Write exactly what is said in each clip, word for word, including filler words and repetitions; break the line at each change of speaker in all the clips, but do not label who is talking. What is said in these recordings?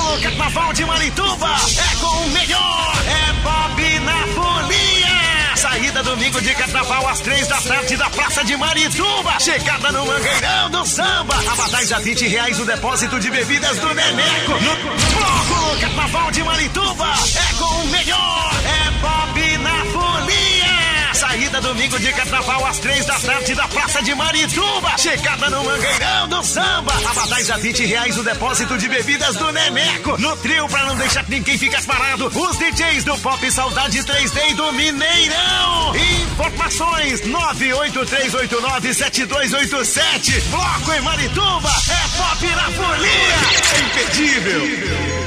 Bloco Carnaval de Marituba é com o melhor. É Pop na Folia. Saída domingo de Carnaval às três da tarde da Praça de Marituba. Chegada no Mangueirão do Samba. Abadás a vinte reais o depósito de bebidas do Neneco. No Bloco Carnaval de Marituba é com o melhor. É Pop na Folia. Saída domingo de Carnaval às três da tarde da Praça de Marituba. Chegada no Mangueirão do Samba. Abadás a vinte reais o depósito de bebidas do Neneco. No trio pra não deixar ninguém ficar parado. Os D Js do Pop Saudade três D e do Mineirão. Informações nove oito três oito nove sete dois oito sete. Bloco em Marituba é Pop na Folia. É impedível.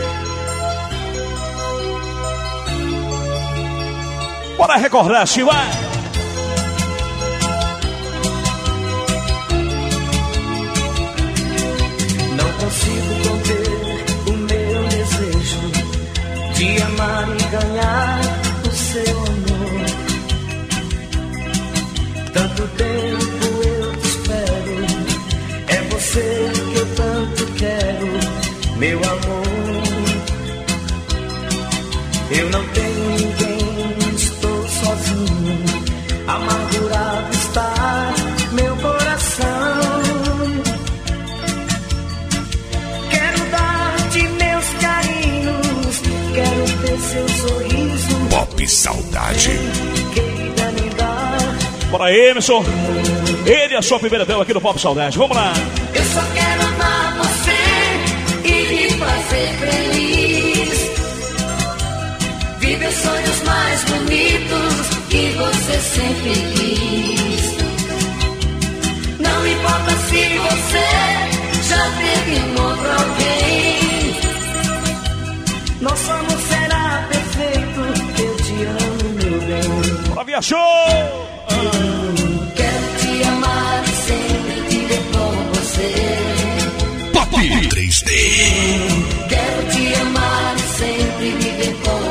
Bora recordar, se vai!
Não consigo conter o meu desejo de amar e ganhar o seu amor. Tanto tempo eu te espero, é você que eu tanto quero, meu amor. Eu não tenho ninguém, sozinho, amargurado está meu coração. Quero dar-te meus carinhos, quero ter seu sorriso.
Pop Saudade.
Queira me dar.
Bora, Emerson. Ele é a sua primeira dama aqui no Pop Saudade. Vamos lá.
Eu só quero amar você e me fazer feliz. Viver sonhos mais bonitos que você sempre quis. Não importa se você já teve um outro alguém. Nosso amor será perfeito. Eu te amo, meu bem.
Bora, viajou!
Ah. Quero te amar e sempre viver com você.
Pop três D.
Quero te amar e sempre viver com você.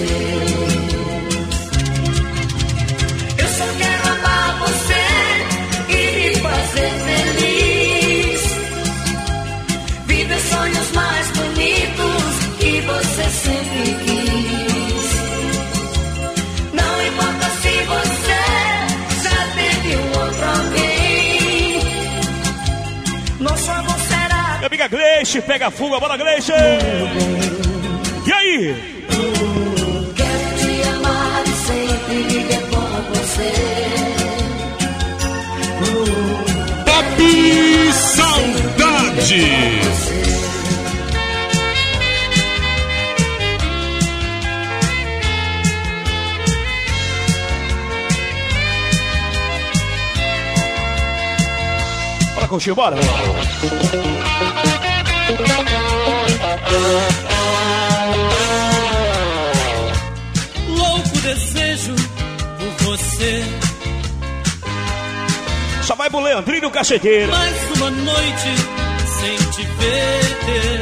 Feliz, viver sonhos mais bonitos que você sempre quis. Não importa se você já teve um outro alguém. Nosso amor será.
Minha amiga Gleice, pega a fuga, bora, Gleice! E aí?
Quero te amar e sempre viver com você.
Pop Saudade.
Bora curtir, bora.
Louco desejo por você.
Só vai pro Leandrinho Caceteiro.
Mais uma noite sem te ver.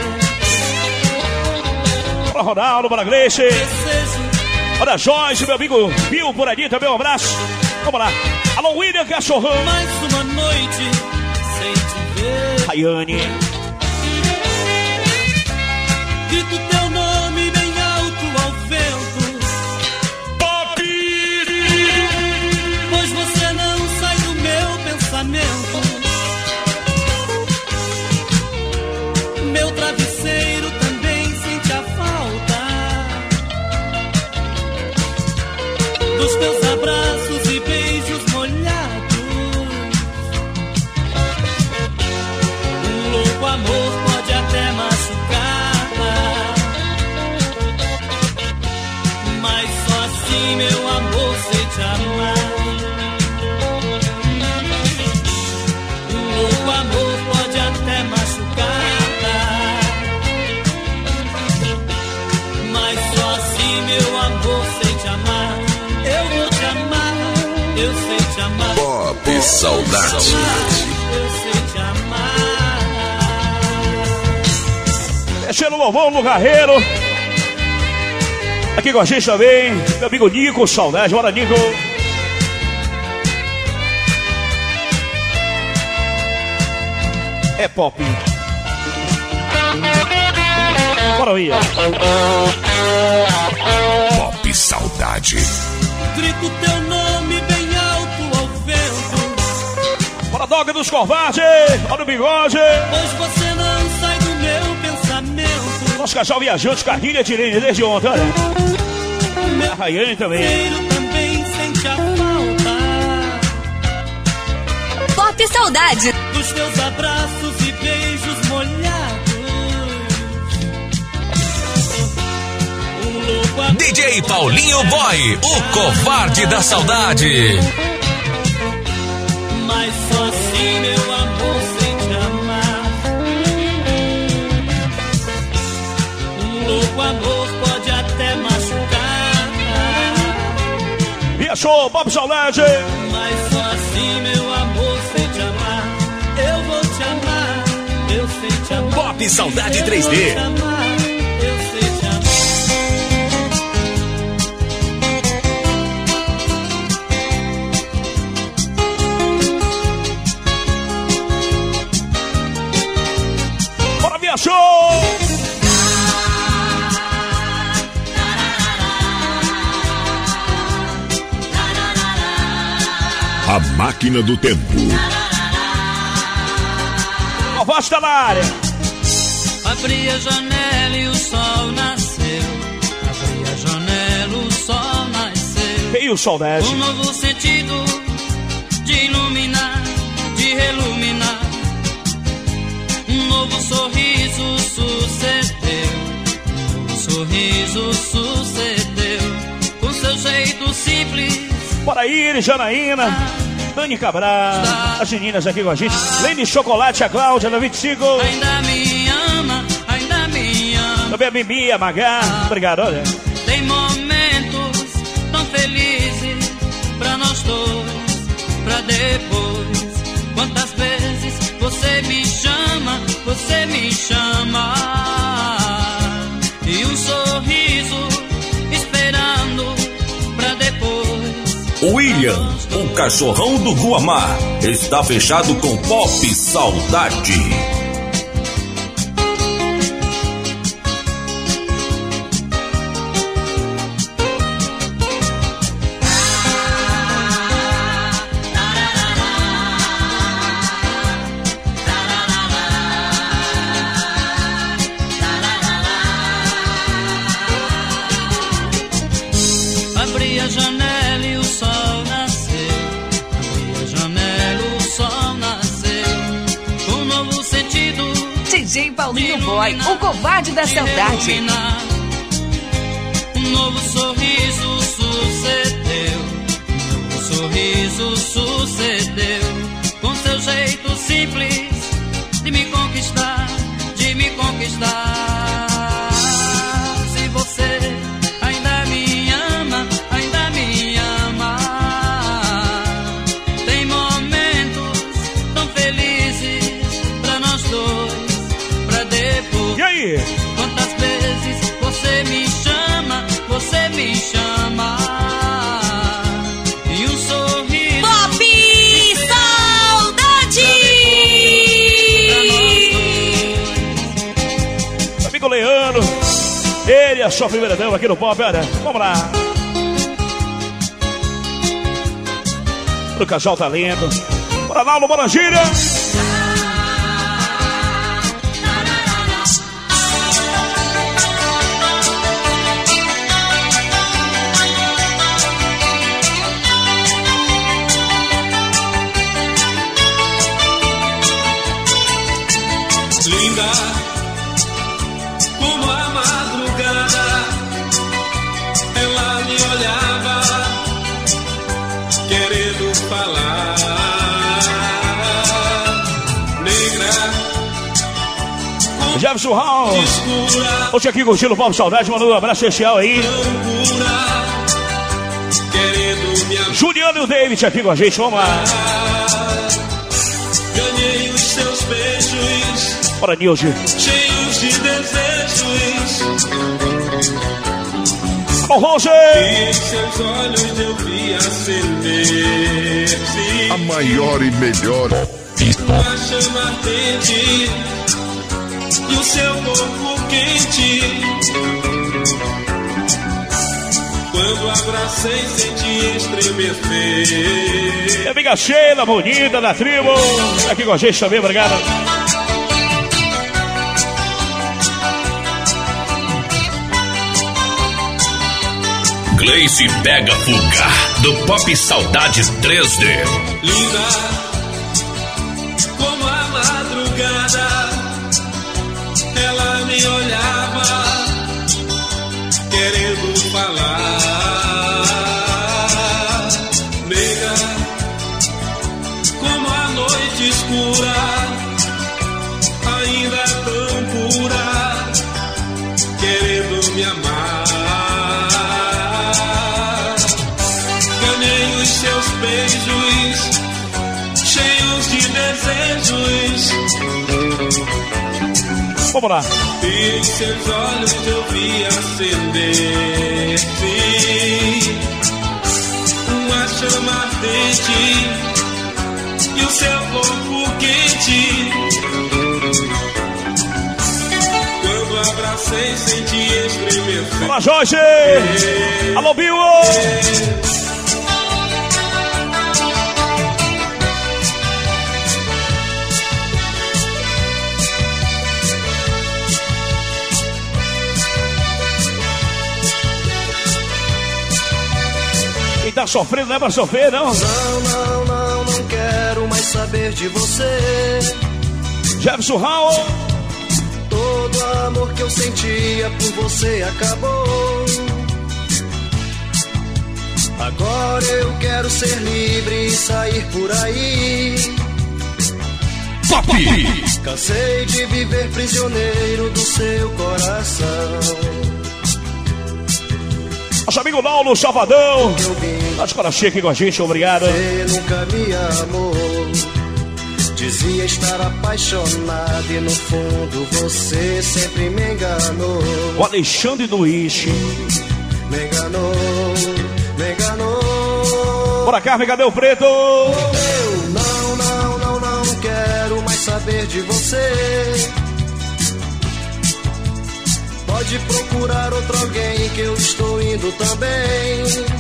Bora, Ronaldo, bora, Gleice.
Desejo.
Bora, Jorge, meu amigo Bill, por ali também, um abraço. Vamos lá. Alô, William Cachorrão.
Mais uma noite sem te ver.
Rayane.
Grito teu nome bem alto ao vento.
Pop.
Pois você não sai do meu pensamento. Meu travesseiro também sente a falta dos teus abraços e beijos molhados. Um louco amor pode até machucar, mas só assim, meu amor, sei te amar. Um louco amor pode até machucar, mas só assim, meu amor, sei te amar. Eu vou te amar, eu sei te amar.
Pop Saudade.
Eu sei te amar.
Deixando o louvor no Garreiro. Aqui com a gente também, meu amigo Nico, saudade. Bora, Nico. É pop. Bora aí.
Pop Saudade.
Grito teu nome bem alto ao vento.
Bora, Dog dos Covardes. Olha o bigode.
Pois você não sai do meu pensamento.
Nosso casal viajante, Carrilha de Irene, desde ontem, olha. A Rayane também.
Meu também sente a falta
Pop Saudade.
dos teus abraços e beijos molhados. Um louco amor
D J Paulinho Boy, o covarde da saudade.
mas só assim meu amor sem te amar. Um louco amor pode até machucar,
Viajou, Pop Saudade.
mas só assim meu amor sem te amar. Eu vou te amar, eu sei te amar.
Pop Saudade
Eu
três D.
vou te amar, eu sei te amar.
Bora, viajou.
A máquina do tempo.
Covarde tá na área.
Abri a janela e o sol nasceu. Abri a janela, o sol nasceu.
Veio o sol desce.
Um novo sentido de iluminar, de reluminar. Um novo sorriso sucedeu. Um novo sorriso sucedeu. Com seu jeito simples.
Bora aí, Janaína, Dani Cabral, as meninas aqui com a gente. Lene Chocolate, a Cláudia, da vinte e cinco.
Ainda me ama, ainda me ama.
Também a Bibi, a Magá. Obrigado, olha.
Tem momentos tão felizes pra nós dois, pra depois. Quantas vezes você me chama, você me chama. E um sorriso esperando pra depois.
William, o cachorrão do Guamá, está fechado com Pop Saudade.
Abri a janela e o sol nasceu. Abri a janela, o sol nasceu. Um novo sentido.
D J Paulinho Boy, o covarde da saudade.
Iluminar. Um novo sorriso sucedeu. Um novo sorriso sucedeu. Com seu jeito simples de me conquistar, de me conquistar. Se você ainda me ama, ainda me ama. Tem momentos tão felizes pra nós dois, pra depois.
E aí?
Quantas vezes você me chama, você me chama. E um sorriso
Pop Saudade!
pra nós dois.
Amigo Leandro. Ele é a sua primeira dama aqui no Pop, olha. Vamos lá. O casal talento. Bora lá no Morangira.
Linda como a madrugada, ela me olhava querendo falar. Negra
Jefferson Hall.
como escura,
Hoje aqui curtindo o Pop Saudade, mandando um abraço especial aí.
loucura, querendo me amar.
Juliano e o David aqui com a gente, vamos lá.
Ganhei os seus beijos,
Bora, Nilde.
cheios de desejos.
Alô, Rose.
Em seus olhos eu vi acender-se
A maior e melhor.
uma chama ardente e o seu corpo quente Quando abracei, senti estremecer.
Minha amiga Sheila, bonita da tribo. Tá aqui com a gente também, obrigado.
Gleice Pega Fuga, do Pop Saudades três D.
Linda como a madrugada, ela me olhava querendo falar. Nega como a noite escura, ainda tão pura, querendo me amar. Ganhei os seus beijos cheios de desejos.
Vamos lá.
E em seus olhos eu vi acender-se uma chama ardente e o seu corpo quente. Quando abracei, senti estremecer.
Fala, Jorge! Alô, Bill! Quem tá sofrendo não é pra sofrer, não.
Não, não, não, não quero mais saber de você.
Jefferson Raul.
Todo amor que eu sentia por você acabou. Agora eu quero ser livre e sair por aí.
Pop!
Cansei de viver prisioneiro do seu coração.
Nosso amigo Laulo Salvadão.
Eu vim,
Tá de coração aqui com a gente, obrigado.
você nunca me amou. Dizia estar apaixonado e no fundo você sempre me enganou.
O Alexandre Luiz.
Me enganou, me enganou.
Bora cá, cadê o preto?
Eu não, não, não, não quero mais saber de você. Pode procurar outro alguém que eu estou indo também.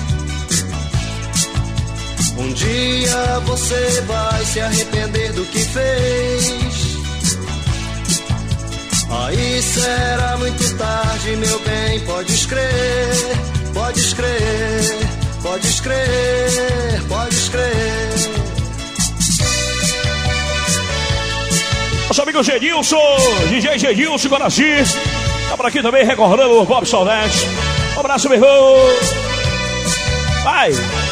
Um dia você vai se arrepender do que fez. Aí será muito tarde, meu bem, podes crer, podes crer, podes crer, podes crer.
Nosso amigo Gedilson, D J Gedilson Guaraci. Tá por aqui também recordando o Bob Saudades. Um abraço, meu irmão. Vai!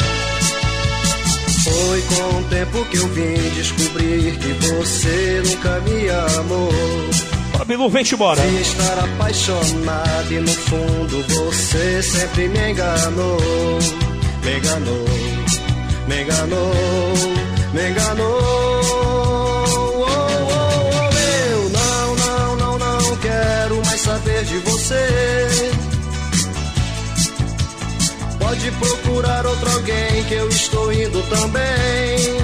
Foi com o tempo que eu vim descobrir que você nunca me amou.
Bora, Bilu, vem-te embora.
De estar apaixonado e no fundo você sempre me enganou. Me enganou, me enganou, me enganou. Oh, oh, oh, eu não, não, não, não quero mais saber de você. Pode procurar outro alguém que eu estou indo também.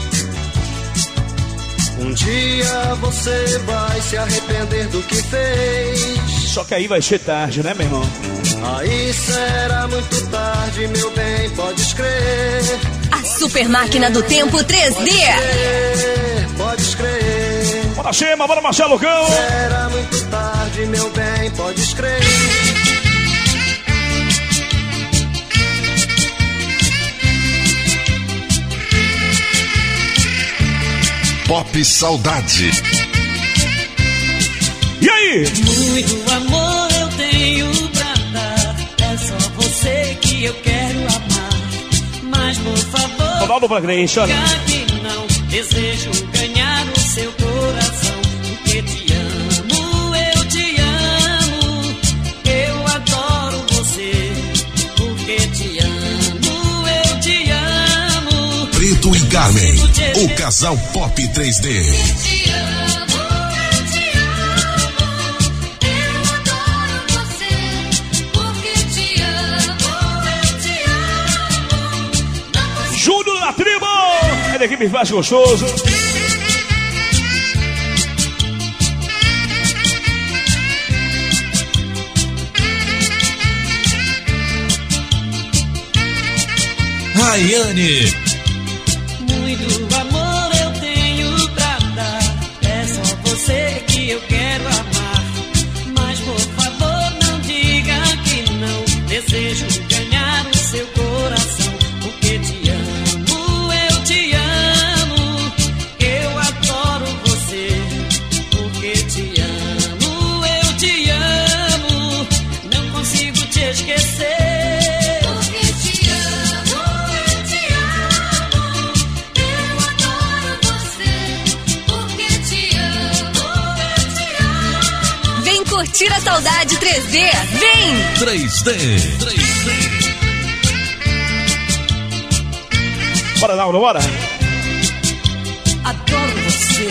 Um dia você vai se arrepender do que fez.
Só que aí vai ser tarde, né, meu irmão?
Aí será muito tarde, meu bem, podes crer.
A super máquina do tempo três D.
Podes crer.
Bora, Chema, bora, Marcelo Cão.
Será muito tarde, meu bem, podes crer.
Pop Saudade.
E aí?
Muito amor eu tenho pra dar. É só você que eu quero amar. Mas por favor,
Ronaldo Bagrense, olha.
diga que não. Desejo ganhar o seu coração. Porque te amo, eu te amo. Eu adoro você. Porque te amo, eu te amo.
Preto e Carmen, o casal Pop três D.
Te amo, eu te amo. Eu adoro você. Porque te amo, eu te amo.
Júnior da tribo. É da equipe Faz Gostoso.
Rayane.
Muito amor eu tenho pra dar, é só você que eu quero amar. Mas por favor não diga que não, desejo ganhar o seu coração. Porque te amo, eu te amo, eu adoro você. Porque te amo, eu te amo, não consigo te esquecer.
Curtir a saudade três D, vem!
três D. três D.
Bora, Lauro, bora!
Adoro você.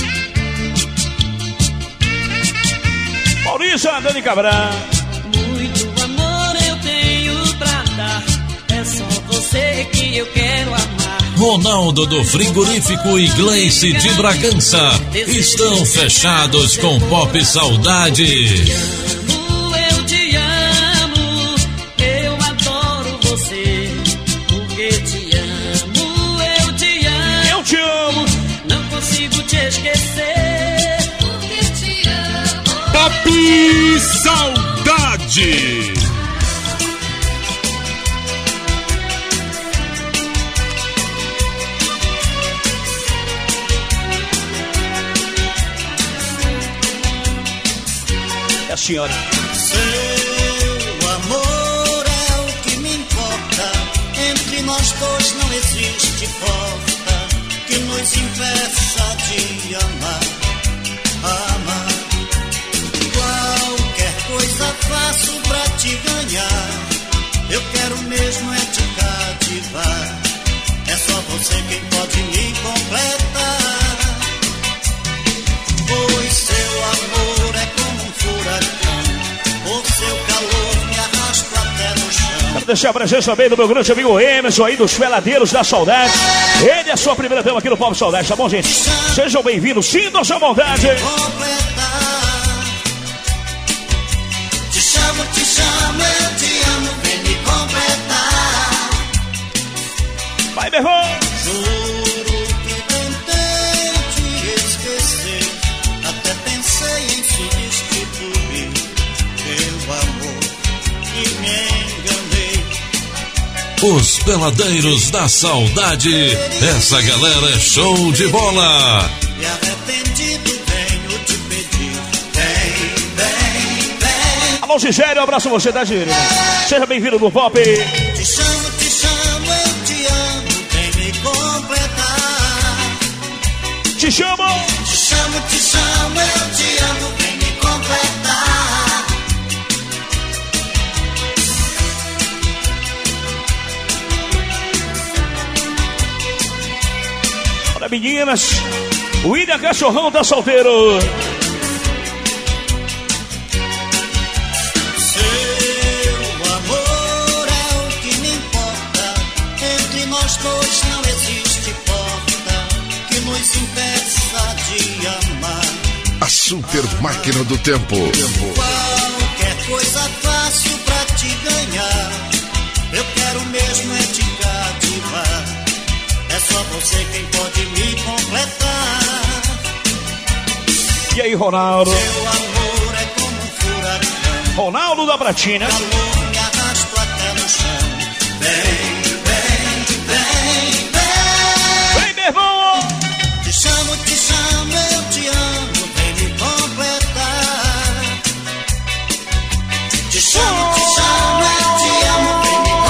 Maurício, Dani Cabral.
Muito amor eu tenho pra dar, é só você que eu quero amar.
Ronaldo do Frigorífico e Gleice de Bragança estão fechados com Pop Saudade.
Eu te amo, eu adoro você. Porque te amo, eu te amo.
Eu te amo.
Não consigo te esquecer.
Porque te amo.
Pop Saudade.
Senhora.
Seu amor é o que me importa. Entre nós dois não existe porta que nos impeça de amar. Amar. Qualquer coisa faço pra te ganhar. Eu quero mesmo é te cativar. É só você quem pode me completar. Pois seu amor é como um furacão. Por seu calor me arrasto até no chão.
Quero deixar a presença também do meu grande amigo Emerson aí dos Peladeiros da Saudade. Ele é a sua primeira dama aqui no Pop Saudade, tá bom, gente? Sejam bem-vindos, sintam sua vontade.
Completar. Te chamo, te chamo, eu te amo, vem me completar.
Vai, meu irmão.
Juro que tentei te esquecer, até pensei em substituir teu amor e me enganei.
Os Peladeiros da Saudade, essa galera é show de bola.
E arrependido venho te pedir, vem, vem, vem.
Alô, Gigério, um abraço a você, tá, Gírio? Seja bem-vindo no Pop.
Te chamo, te chamo, eu te amo, vem me completar.
Te chamo.
Te chamo, te chamo, eu te amo, vem me completar.
Olha, meninas, o William Cachorrão tá solteiro.
Seu amor é o que me importa. Entre nós dois não existe porta que nos impeça de amar.
A super máquina do tempo.
Qualquer coisa faço pra te ganhar. Eu quero mesmo é te cativar. É só você quem pode me completar.
E aí, Ronaldo?
Seu amor é como um furacão.
Ronaldo da Pratina.
Calor me arrasto até no chão. Vem, vem, vem, vem.
Vem, meu irmão.
Te chamo, te chamo, eu te amo, vem me completar. Te chamo, te chamo, eu te amo, vem me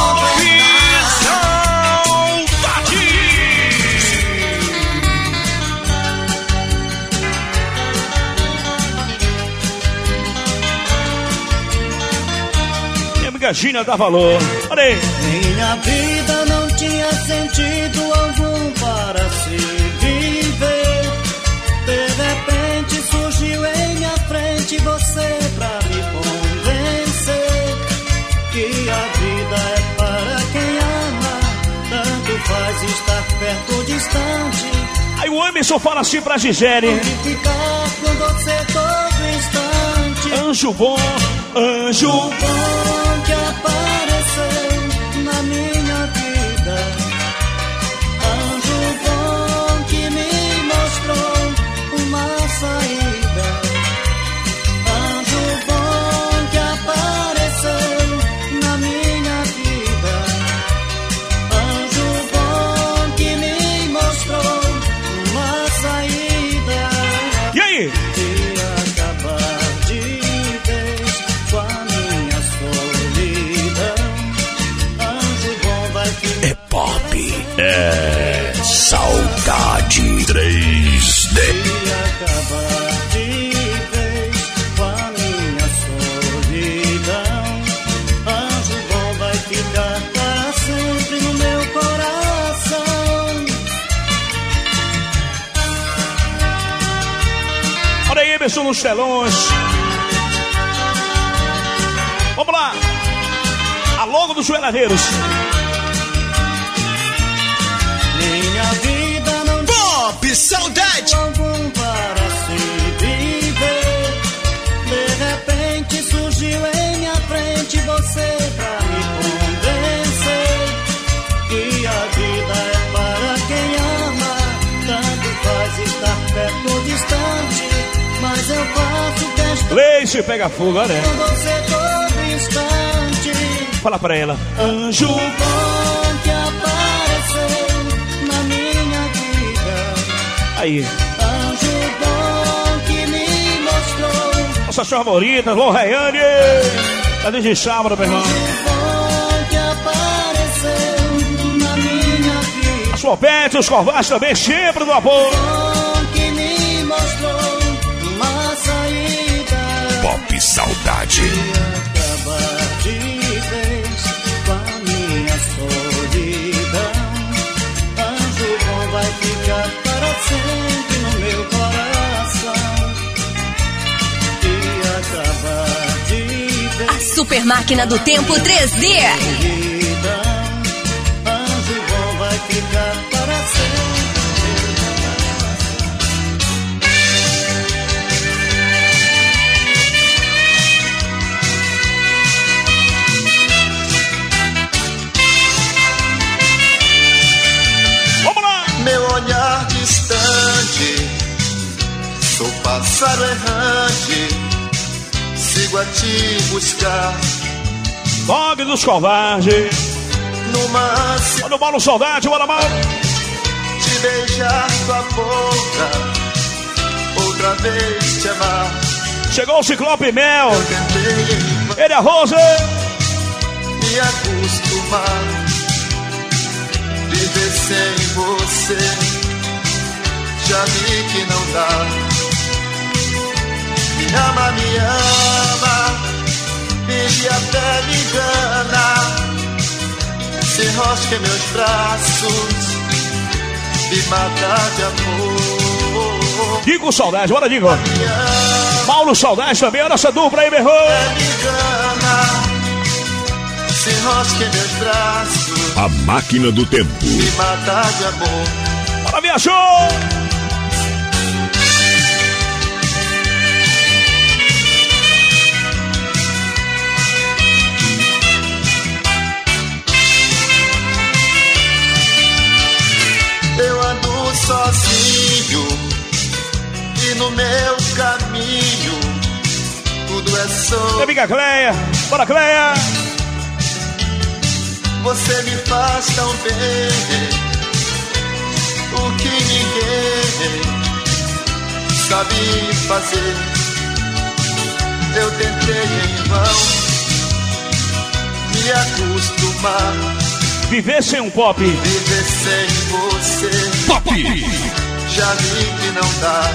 Gina dá valor. Olha aí.
Minha vida não tinha sentido algum para se viver. De repente surgiu em minha frente você pra me convencer que a vida é para quem ama. Tanto faz estar perto ou distante.
Aí o Emerson fala assim pra Gisele.
Ficar com você todo instante.
Anjo bom, anjo
bom que apareceu na minha vida.
Costelões. Vamos lá. A logo dos joelhadeiros.
Minha vida não
Pop Saudade.
algum para se viver. De repente surgiu em minha frente você pra me convencer que a vida é para quem ama. Tanto faz estar perto ou distante, mas eu faço questão
Leite pega fogo, olha.
com você todo instante.
Fala pra ela. Anjo.
O bom que apareceu na minha vida.
Aí.
Anjo bom que me mostrou.
Nossas favoritas, Lô Rayane. Tá desde sábado, meu irmão.
O bom que apareceu na minha vida.
As Flopete, os Corvais também, sempre do amor.
O bom que me mostrou uma saída.
Pop Saudade.
Acabar de vez com a minha solidão. Anjo bom vai ficar para sempre no meu coração. E acabar de vez
A Super Máquina do Tempo três D.
solidão. Anjo bom vai ficar para sempre no meu
Vamos lá.
Meu olhar distante, sou pássaro errante, sigo a te buscar
Dog dos Covardes.
numa
Olha o Mauro Saudade, bora Mauro.
te beijar tua boca, outra vez te amar.
Chegou o Ciclope Mel.
Eu tentei em vão
Ele é a Rose.
me acostumar, viver sem você, já vi que não dá. Me ama, me ama, finge até me engana, se enrosca em meus braços, me mata de amor.
Digo Saudade, bora Digo.
Me ama,
Mauro Saudade também, olha essa dupla aí, meu irmão.
me engana, se enrosca em meus braços,
A Máquina do Tempo.
me mata de amor.
Bora, viajou.
Eu ando sozinho e no meu caminho tudo é
Minha
só.
amiga Cleia. Bora, Cleia.
Você me faz tão bem, o que ninguém sabe fazer. Eu tentei em vão me acostumar,
Viver sem um pop.
viver sem você,
Pop.
já vi que não dá.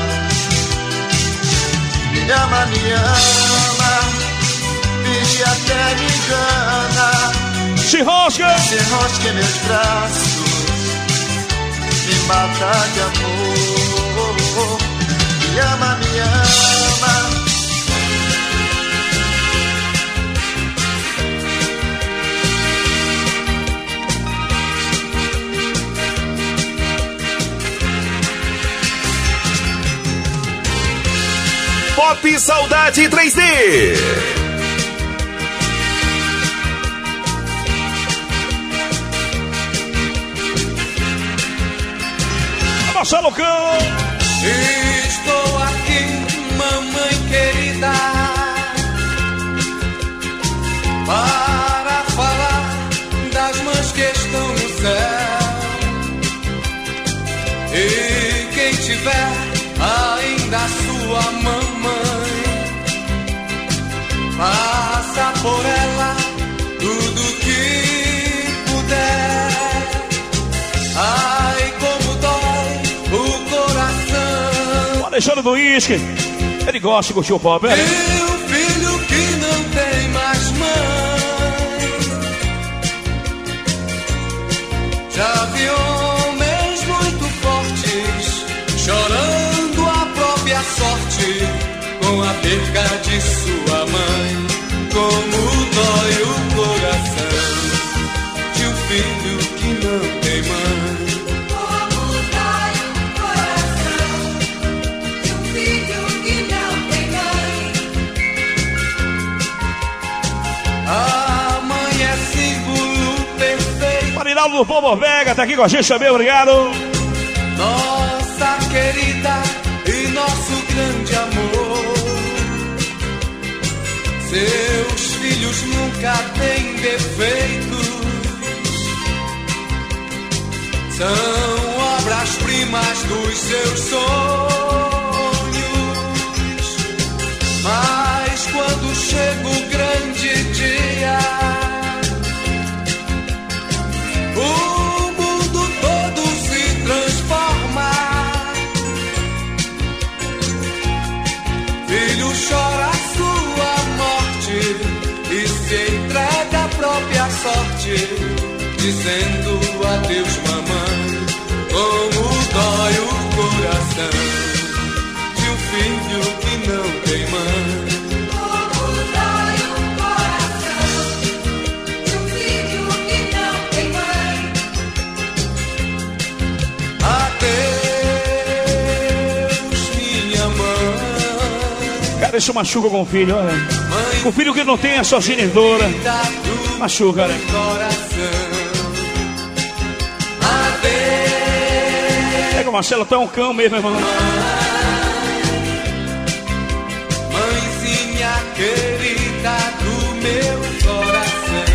Me ama, me ama, finge até me engana,
Se rosca.
se enrosca em meus braços, me mata de amor. Me ama, me ama.
Pop Saudade três D.
Marcelo Cão.
Estou aqui, mamãe querida, para falar das mães que estão no céu. E quem tiver ainda a sua mamãe, passa por ela tudo que puder. Ai, como dói o coração.
O Alexandre do Uísque. Ele gosta de curtir o pop, né?
Meu filho que não tem mais mãe. Já vi homens muito fortes chorando a própria sorte com perca de sua mãe, como dói o coração de um filho que não tem mãe.
Como dói o coração de um filho que não tem mãe.
A mãe é símbolo perfeito.
Marinaldo do Povo Vega tá aqui com a gente também, obrigado.
Nossa querida e nosso grande amor. Seus filhos nunca têm defeitos, são obras-primas dos seus sonhos. Mas quando chega o grande dia, o mundo todo se transforma. Filho chora sua morte e se entrega à própria sorte, dizendo adeus mamãe. Como dói o coração de um filho que não tem mãe.
Como dói o coração de um filho que não tem mãe.
Adeus, minha mãe.
Cara, isso machuca com o filho, olha. Com o filho que não tem a sua genitora. Machuca, né? Pega o Marcelo, tá um cão mesmo, irmão.
Mãezinha querida do meu coração.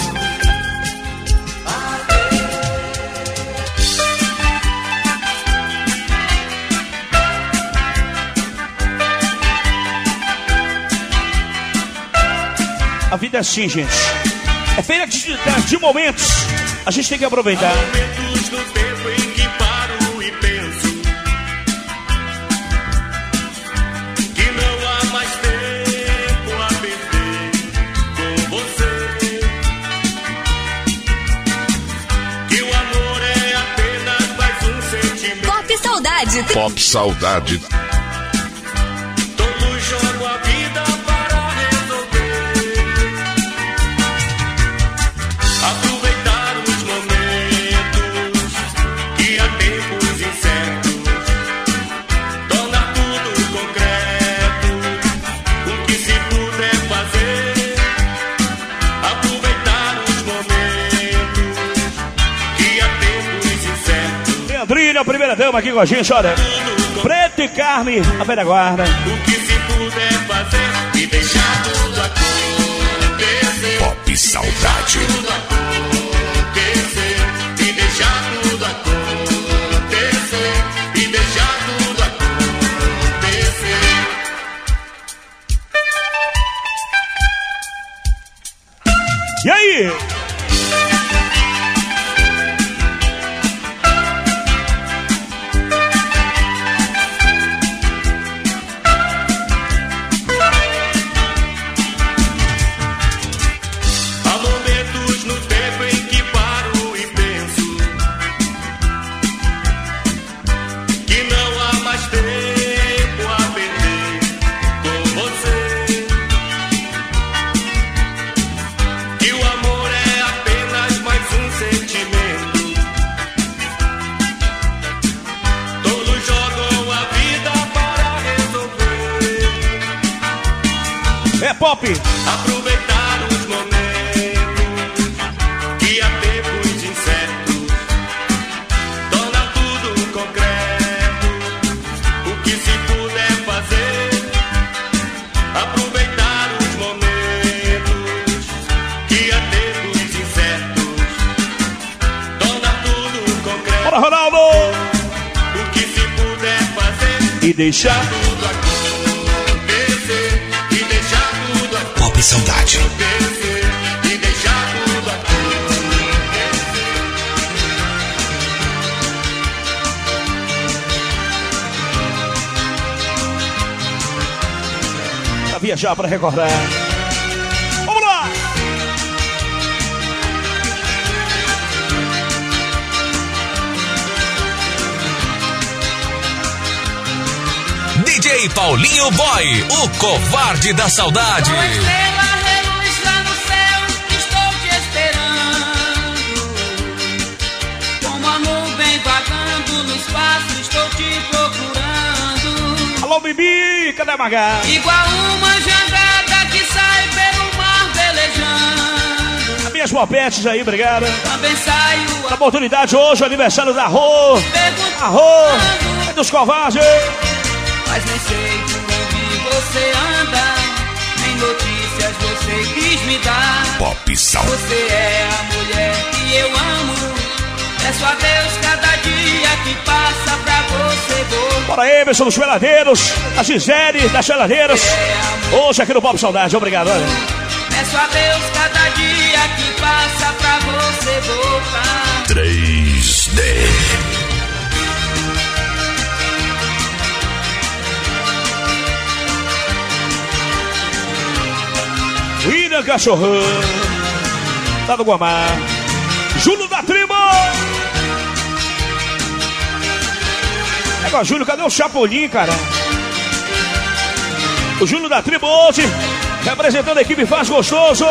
A vida é assim, gente. É feita de, de momentos. A gente tem que aproveitar.
Há momentos no tempo em que paro e penso que não há mais tempo a perder com você. Que o amor é apenas mais um sentimento.
Pop Saudade.
Pop Saudade.
Todos jogam a vida para resolver. Aproveitar os momentos que há tempos incertos. Tornar tudo concreto. O que se puder fazer. Aproveitar os momentos que há tempos incertos.
Leandrinho, a primeira dama aqui com a gente, olha. Preto e Carme, a velha guarda.
O que se puder fazer e deixar tudo acontecer.
Pop Saudade.
Tudo acontecer e deixar tudo acontecer e deixar tudo acontecer.
E aí?
Há momentos no tempo em que paro e penso que não há mais tempo a perder com você. Que o amor é apenas mais um sentimento. Todos jogam a vida para resolver.
É pop.
Aproveitar os momentos que há tempos incertos. Torna tudo concreto. O que se puder fazer. Aproveitar os momentos que há tempos incertos. Torna tudo concreto.
Bora, Ronaldo!
O que se puder fazer.
E deixar.
Tudo acontecer e deixar tudo acontecer.
Pop Saudade.
E deixar tudo acontecer.
Pra viajar, pra recordar. Vamos lá!
D J Paulinho Boy, o covarde da saudade.
Uma estrela reluz lá no céu, estou te esperando. Como a nuvem vagando no espaço, estou te procurando.
Alô, Bibi, cadê Magá?
Igual uma jangada que sai pelo mar velejando.
As minhas bopetes aí, obrigado.
Também saio
a oportunidade hoje, o aniversário da Rô. A Rô, é dos covardes.
Mas nem sei por onde você anda, nem notícias você quis me dar.
Pop Sal.
Você é a mulher que eu amo. Peço a Deus cada dia que passa pra você vou.
Bora, Emerson dos Peladeiros, a Gisele das Peladeiras. Hoje aqui no Pop Saudade, obrigado. Olha.
Peço a Deus cada dia que passa pra você voltar.
três D.
William Cachorrão, tá no Guamá. Júlio da Tribo. Agora, Júlio, cadê o Chapolin, cara? O Júlio da Tribo hoje, representando a equipe Faz Gostoso.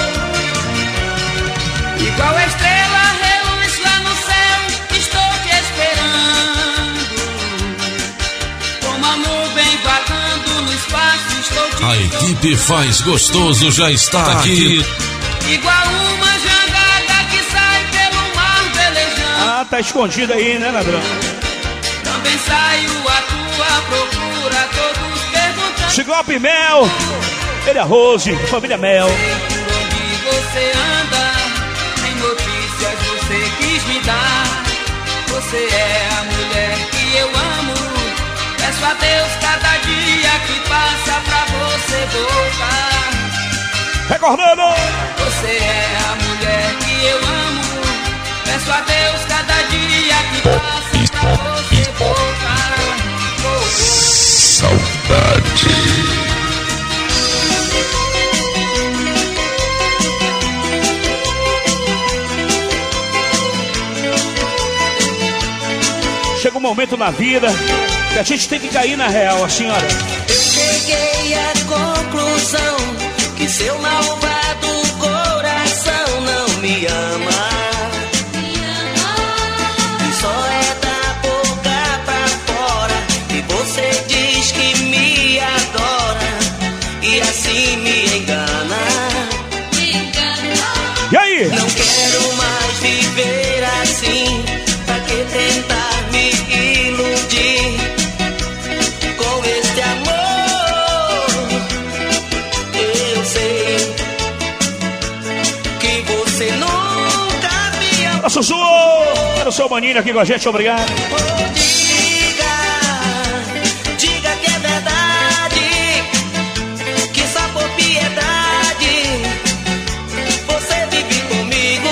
Igual a estrela reluz lá no céu, estou te esperando. Como a nuvem vagando no espaço, estou te
A equipe Faz Gostoso já está aqui.
Igual uma jangada que sai pelo mar velejando.
Ah, tá escondido aí, né, ladrão?
Também saio à tua procura, todos perguntando.
Ciclope Mel, ele é a Rose, família Mel.
Por onde você anda, nem notícias você quis me dar. Você é a mulher que eu amo. Peço a Deus cada dia que passa pra você voltar.
Recordando!
Você é a mulher que eu amo. Peço a Deus cada dia que passa pra você voltar.
Saudade.
Chega um momento na vida que a gente tem que cair na real, a senhora.
Eu cheguei à conclusão que seu malvado coração não me ama. E só é da boca pra fora. E você diz que me adora e assim me engana.
E aí?
Não quero mais viver assim. Pra que tentar me iludir com este amor? Eu sei que você nunca me amou.
Nosso Su, era o seu maninho aqui com a gente, obrigado.
Diga, diga que é verdade, que só por piedade você vive comigo.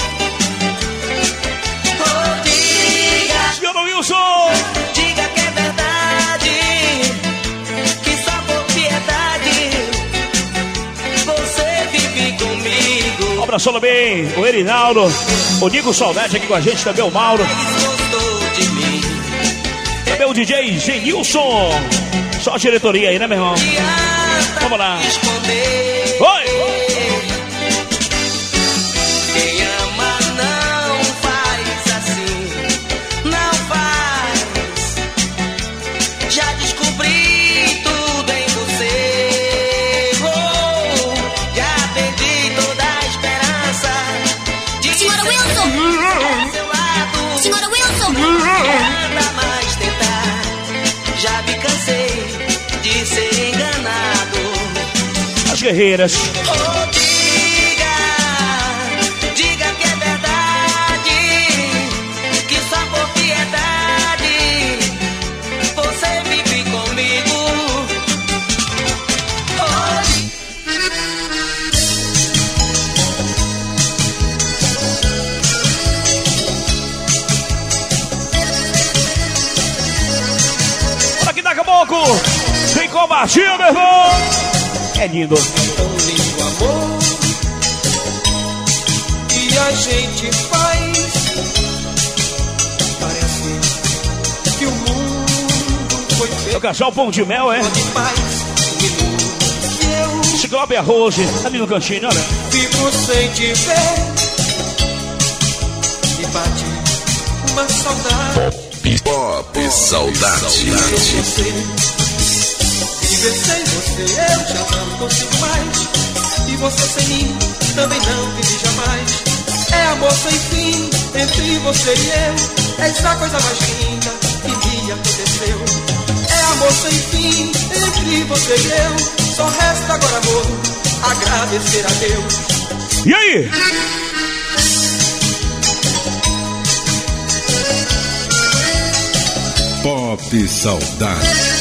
Oh, diga,
senhor Wilson,
diga que é verdade, que só por piedade você vive comigo.
Um abraço também, o Erinaldo, o Nico Saudade aqui com a gente, também o Mauro.
Gostou de mim.
Também o D J Genilson. Só a diretoria aí, né, meu irmão? Vamos lá. Oi!
Quem ama não faz assim, não faz. Já descobri tudo em você. Oh, já perdi toda a esperança de
Senhora
ser
Wilson!
ao seu lado.
Senhora Wilson!
Nada mais tentar. Já me cansei de ser enganado.
As guerreiras.
Oh, diga, diga que é verdade, que só por piedade você vive comigo. Oh,
Aqui daqui a pouco. Vem combatir, meu irmão. É lindo.
Tão lindo amor que a gente faz. Parece que o mundo foi feito
O casal Pão de Mel, é? Ciclope Arroz, ali no cantinho, olha.
Fico sem te ver, me bate uma saudade.
Pop Saudade.
Viver sem você eu já não consigo mais. E você sem mim também não vive jamais. É amor sem fim entre você e eu. Essa a coisa mais linda que me aconteceu. É amor sem fim entre você e eu. Só resta agora, amor, agradecer a Deus.
E aí?
Pop Saudade.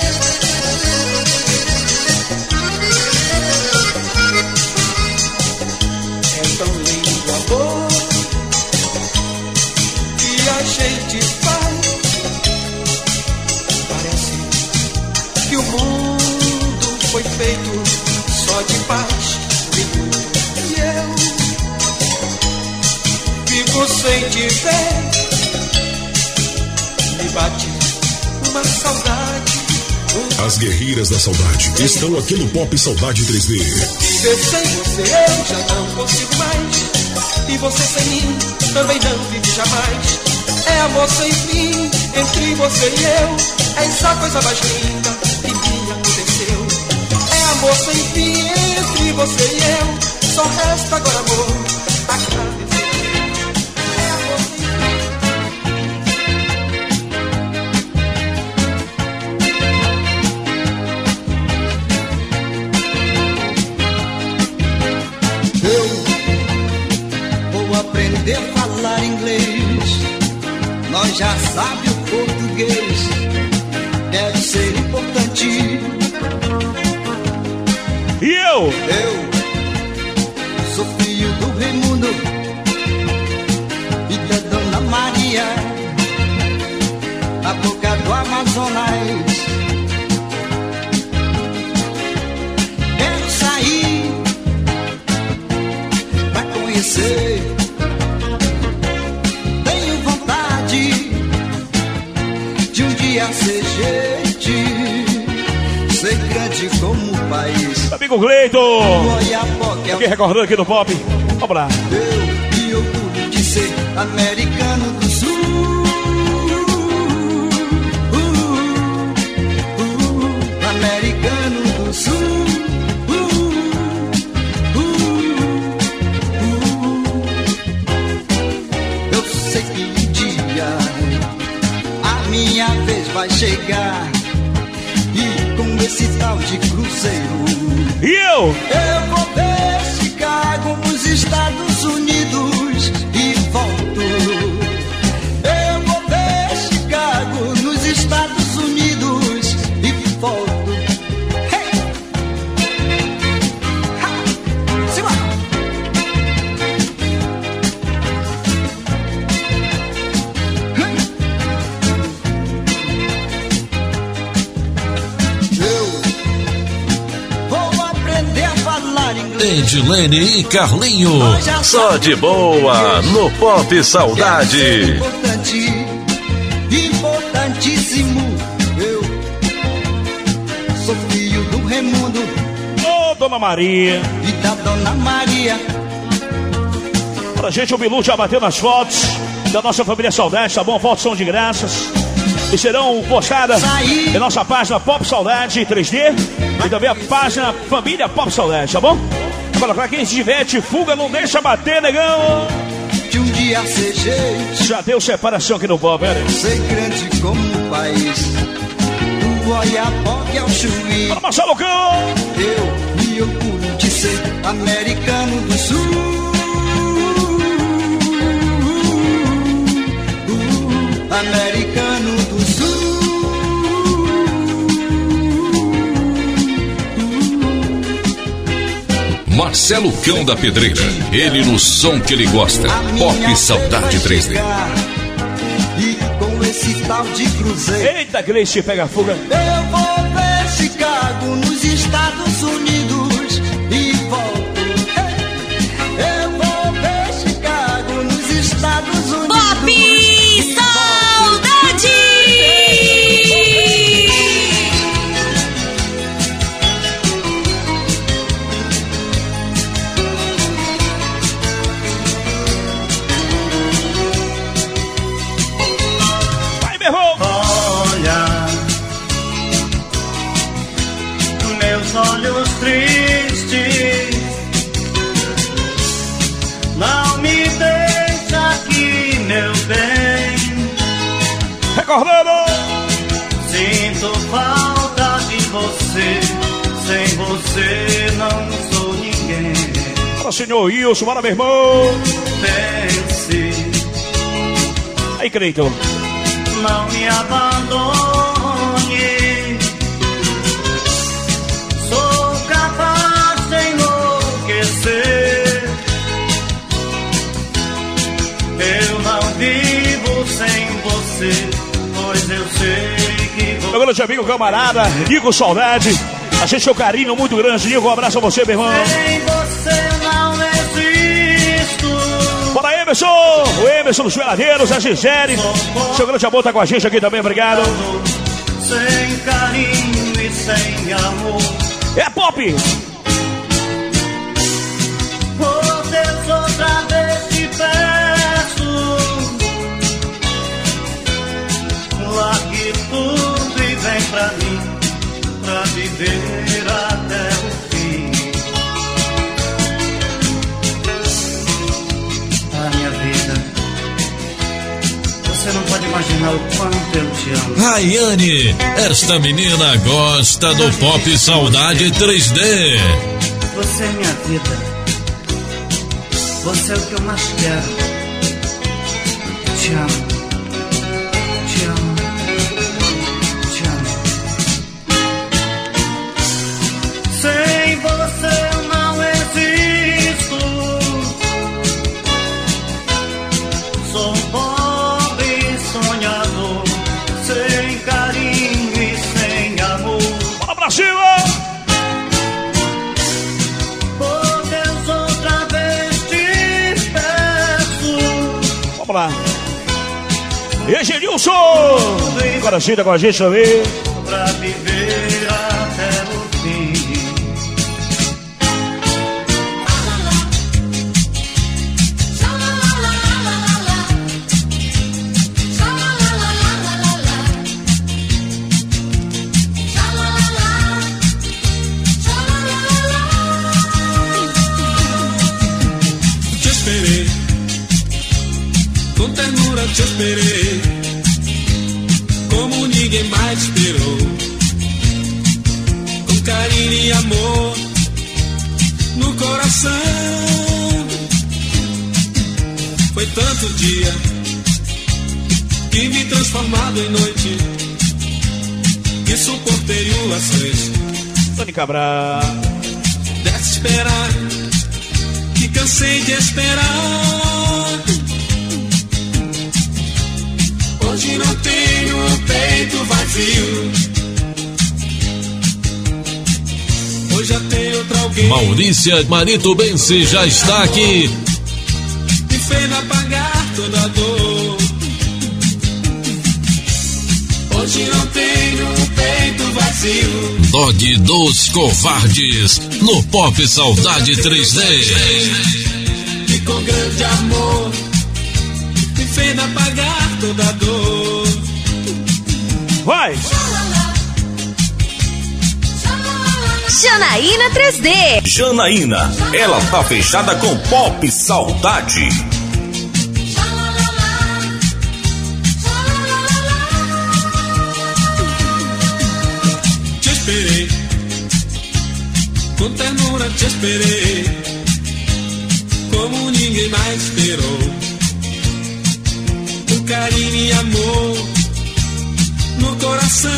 É tão lindo o amor que a gente faz. Parece que o mundo foi feito só de paz. E eu fico sem te ver. Me bate uma saudade.
As guerreiras da saudade estão aqui no Pop Saudade três D.
Viver sem você eu já não consigo mais. E você sem mim também não vive jamais. É amor sem fim entre você e eu. É essa coisa mais linda que me aconteceu. É amor sem fim entre você e eu. Só resta agora, amor, agradecer. É amor sem
aprender a falar inglês, nós já sabe o português, deve ser importante.
E eu?
Eu sou filho do Raimundo e da Dona Maria, a boca do Amazonas. Quero sair pra conhecer. Ser gente, ser grande como o país.
Amigo Gleiton, aqui recordando aqui do Pop. Vamos lá.
Eu me orgulho de ser americano do Sul. Uh, uh, uh, americano do Sul. Uh, uh, uh. Eu sei que um dia minha vez vai chegar. E com esse tal de cruzeiro,
e eu?
Eu vou ver Chicago nos Estados Unidos e volto. Eu vou ver Chicago nos Estados Unidos e volto. Hey! Ha! Simbora!
Edilene e Carlinho,
só de boa no Pop Saudade.
Importante, importantíssimo. Eu sou filho do Raimundo,
ô, Dona Maria,
e da Dona Maria.
Pra gente, o Bilu já bateu nas fotos da nossa família Saudade, tá bom? Fotos são de graças e serão postadas em nossa página Pop Saudade três D e também a página Família Pop Saudade, tá bom? Agora, pra quem se diverte, fuga, não deixa bater, negão.
De um dia ser gente,
já deu separação aqui no Pop, né?
ser grande como o país, do Oiapoque ao Chuí.
Bora, Marcelo Cão!
Eu me orgulho de ser americano do Sul. Americano do Sul.
Marcelo Cão da Pedreira, ele no som que ele gosta. Pop Saudade três D.
E com esse tal de cruzeiro,
eita, Gleice, pega a fuga.
eu vou ver Chicago nos Estados Unidos e volto. Eu vou ver Chicago nos Estados Unidos.
Pop Saudade!
você não sou ninguém.
Fala, senhor Wilson, bora, meu irmão.
Pense,
aí, Cleiton.
não me abandone. Sou capaz de enlouquecer. Eu não vivo sem você, pois eu sei que você...
Meu grande amigo, camarada, Nico Saudade. A gente tem um carinho muito grande, Nico. Um abraço a você, meu irmão.
Sem você não existo.
Bora, Emerson. O Emerson dos Peladeiros, a Gisele. Seu grande amor tá com a gente aqui também, obrigado.
Sem carinho e sem amor.
É pop.
Por Deus, outra vez te peço, largue tudo e vem pra mim, pra viver até o fim. Ah, minha vida, você não pode imaginar o quanto eu te amo.
Rayane, esta menina gosta do Pop Saudade três D.
Você é minha vida, você é o que eu mais quero. Te amo, te amo, te amo. Sem você eu não existo. Sou um pobre sonhador, sem carinho e sem amor.
Bora pra cima! Vamos lá. E Genilson! Agora sim, tá com a gente também.
Pra viver até o fim.
Te esperei, com ternura te esperei, como ninguém mais esperou. Com carinho e amor no coração. Foi tanto dia que me transformado em noite, que suportei ações.
Tony Cabral.
Desse esperar, que cansei de esperar. Hoje não tenho o peito vazio. Hoje já tem outra alguém.
Maurícia Marito Benci já está aqui.
Me fez apagar toda a dor. Hoje não tenho o peito vazio.
Dog dos Covardes no Pop Saudade três D.
E com grande amor me fez apagar toda a dor.
Vai!
Janaína três D.
Janaína, ela tá fechada com Pop Saudade.
Te esperei, com ternura te esperei, como ninguém mais esperou. Com carinho e amor no coração.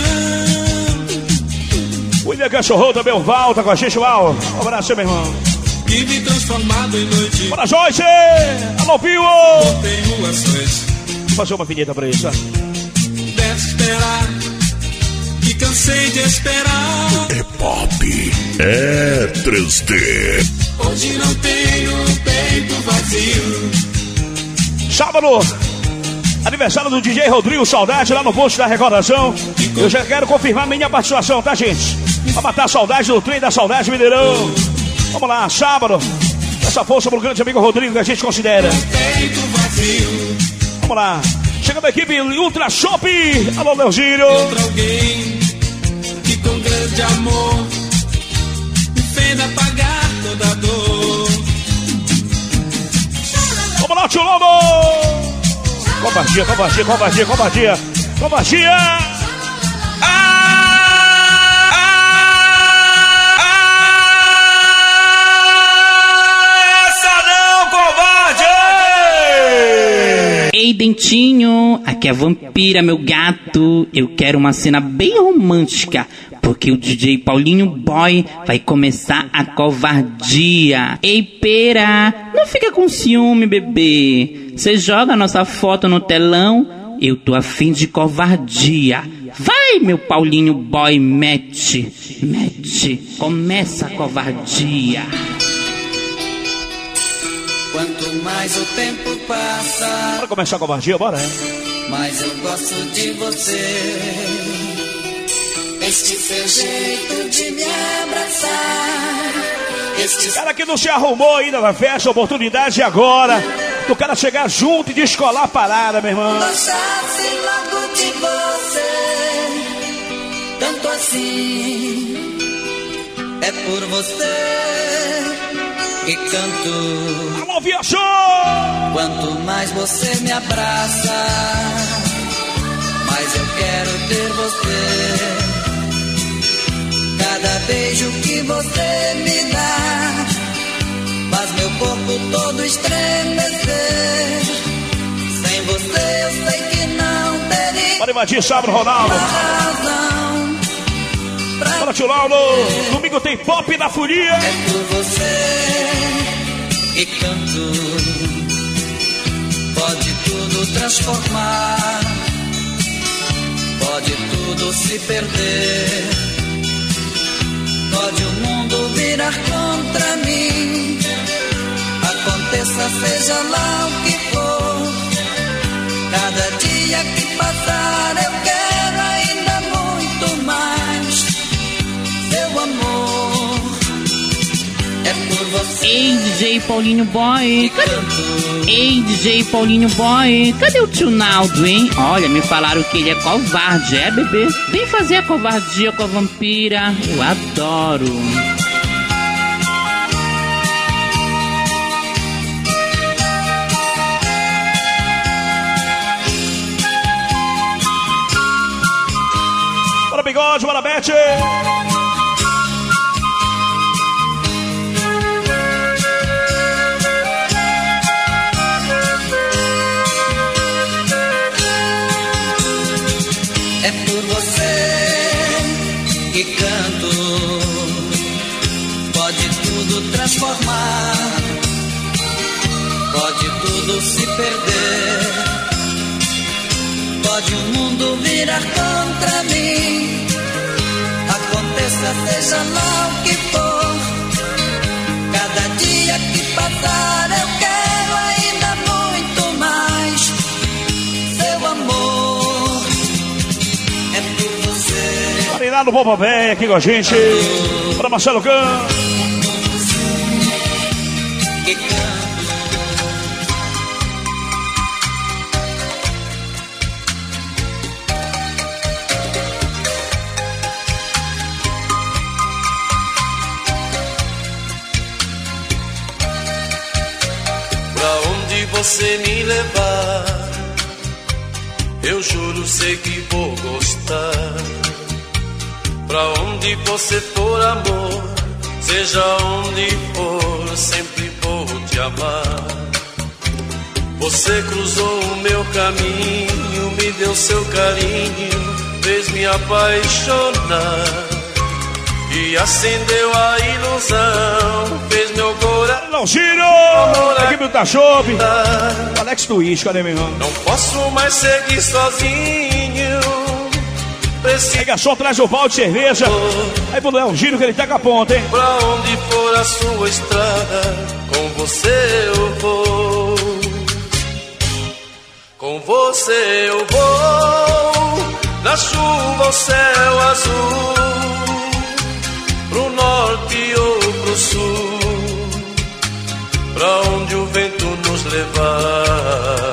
William Cachorro também, o Val, tá com a gente, Val. Um abraço, meu irmão.
E me transformado em noite.
Bora, Joyce! Alô, Pio!
Tenho ações.
Vou fazer uma vinheta pra isso, ó.
Deve esperar, que cansei de esperar.
É pop, é três D.
Hoje não tenho o peito vazio.
Sábado, aniversário do D J Rodrigo Saudade, lá no posto da recordação. Eu já quero confirmar minha participação, tá, gente? Pra matar a saudade do trem da saudade, Mineirão. Vamos lá, sábado. Essa força pro grande amigo Rodrigo que a gente considera.
Peito vazio.
Vamos lá. Chegando a equipe Ultra Shop. Alô, Leozinho.
Outra alguém que com grande amor me fez apagar toda a dor.
Vamos lá, tio Lobo. Covardia, covardia, covardia, covardia. Covardia. Ah! Ah!
Dentinho, aqui é a Vampira, meu gato. Eu quero uma cena bem romântica, porque o D J Paulinho Boy vai começar a covardia. Ei, pera, não fica com ciúme, bebê. Você joga a nossa foto no telão, eu tô afim de covardia. Vai, meu Paulinho Boy, mete, mete, começa a covardia.
Quanto mais o tempo passa,
Bora começar a covardia, bora, hein?
mais eu gosto de você. Este seu jeito de me abraçar, este
Cara que não se arrumou ainda na festa, a oportunidade agora do cara chegar junto e descolar a parada, meu irmão.
gostasse logo de você, tanto assim. É por você que canto.
Alô, viajou!
Quanto mais você me abraça, mais eu quero ter você. Cada beijo que você me dá faz meu corpo todo estremecer. Sem você eu sei que não teria.
Bora invadir, sabe, Ronaldo.
Razão pra
Bora, tio Laulo. Domingo tem pop na folia.
É por você que canto. Pode tudo transformar, pode tudo se perder. Pode o mundo virar contra mim. Aconteça, seja lá o que for. Cada dia que passar eu quero ainda muito mais. Seu amor é por você.
Ei, D J Paulinho Boy, cadê? Ei, D J Paulinho Boy, cadê o tio Naldo, hein? Olha, me falaram que ele é covarde, é, bebê? Vem fazer a covardia com a vampira, eu adoro.
Bora, bigode, bora, Bete.
É por você que canto. Pode tudo transformar, pode tudo se perder. Pode o mundo virar contra mim. Aconteça, seja lá o que for. Cada dia que passar eu quero ainda muito mais. Seu amor é por você.
Marinado Boba Véia aqui com a gente. Bora, Marcelo Can.
Que canto.
Pra onde você me levar, eu juro, sei que vou gostar. Pra onde você for, amor, seja onde for, sempre vou te amar. Você cruzou o meu caminho, me deu seu carinho, fez me apaixonar e acendeu a ilusão, fez meu coração.
Não, Giro! Equipe do Tachove. Alex Twist, cadê, meu irmão?
Não posso mais seguir sozinho.
Aí, garçom, traz o balde de cerveja. Aí pro Léo Giro que ele pega a ponta, hein?
Pra onde for a sua estrada, com você eu vou. Com você eu vou. Na chuva ou céu azul, pro norte ou pro sul, pra onde o vento nos levar.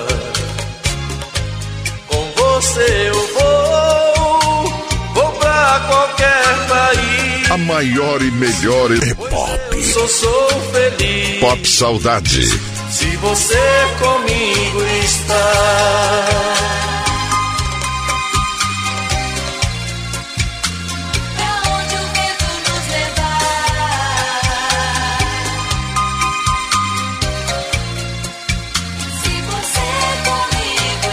Com você eu vou, vou pra qualquer país.
A maior e melhor é pop.
Sou, sou feliz.
Pop Saudade.
Se você comigo está.
Pra onde o vento nos levar. Se você comigo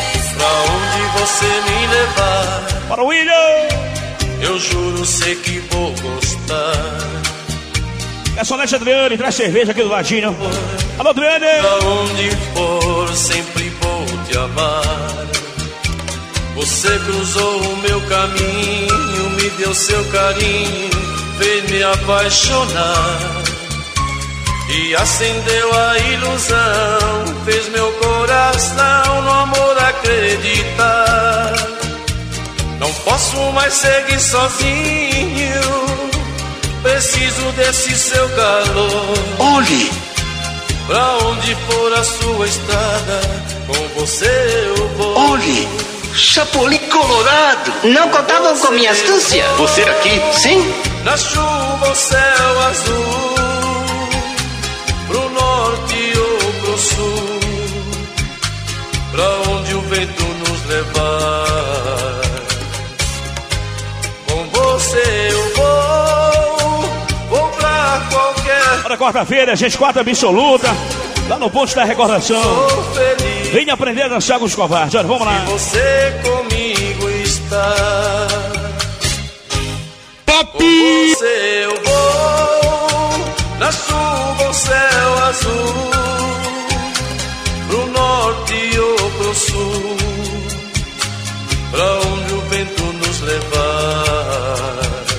Para o William.
Eu juro, sei que vou gostar.
Garçonete Adriane, traz cerveja aqui do ladinho. Alô, Adriane.
Pra onde for, sempre vou te amar. Você cruzou o meu caminho, me deu seu carinho, fez me apaixonar. E acendeu a ilusão, fez meu coração no amor acreditar. Não posso mais seguir sozinho, preciso desse seu calor.
Olhe!
Pra onde for a sua estrada, com você eu vou.
Olhe! Chapolin Colorado!
Não contavam com minha astúcia?
Você aqui, sim?
Na chuva o céu azul, pro norte ou pro sul, pra onde o vento nos levar. Com você eu vou, vou pra qualquer...
Para quarta-feira, gente, quarta absoluta, lá no ponto da recordação. Venha aprender a dançar com os covardes. Olha, vamos lá.
Se você comigo está,
Pop!
com você eu vou, na chuva o céu azul, pro norte ou pro sul, pra onde o vento nos levar.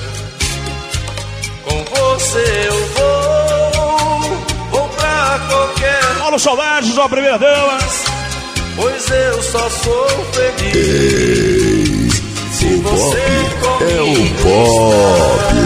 Com você eu vou, vou pra qualquer...
Paulo Saudades, a primeira dama.
Pois eu só sou feliz.
Ei,
se
o
você
pop
comigo
é o pop.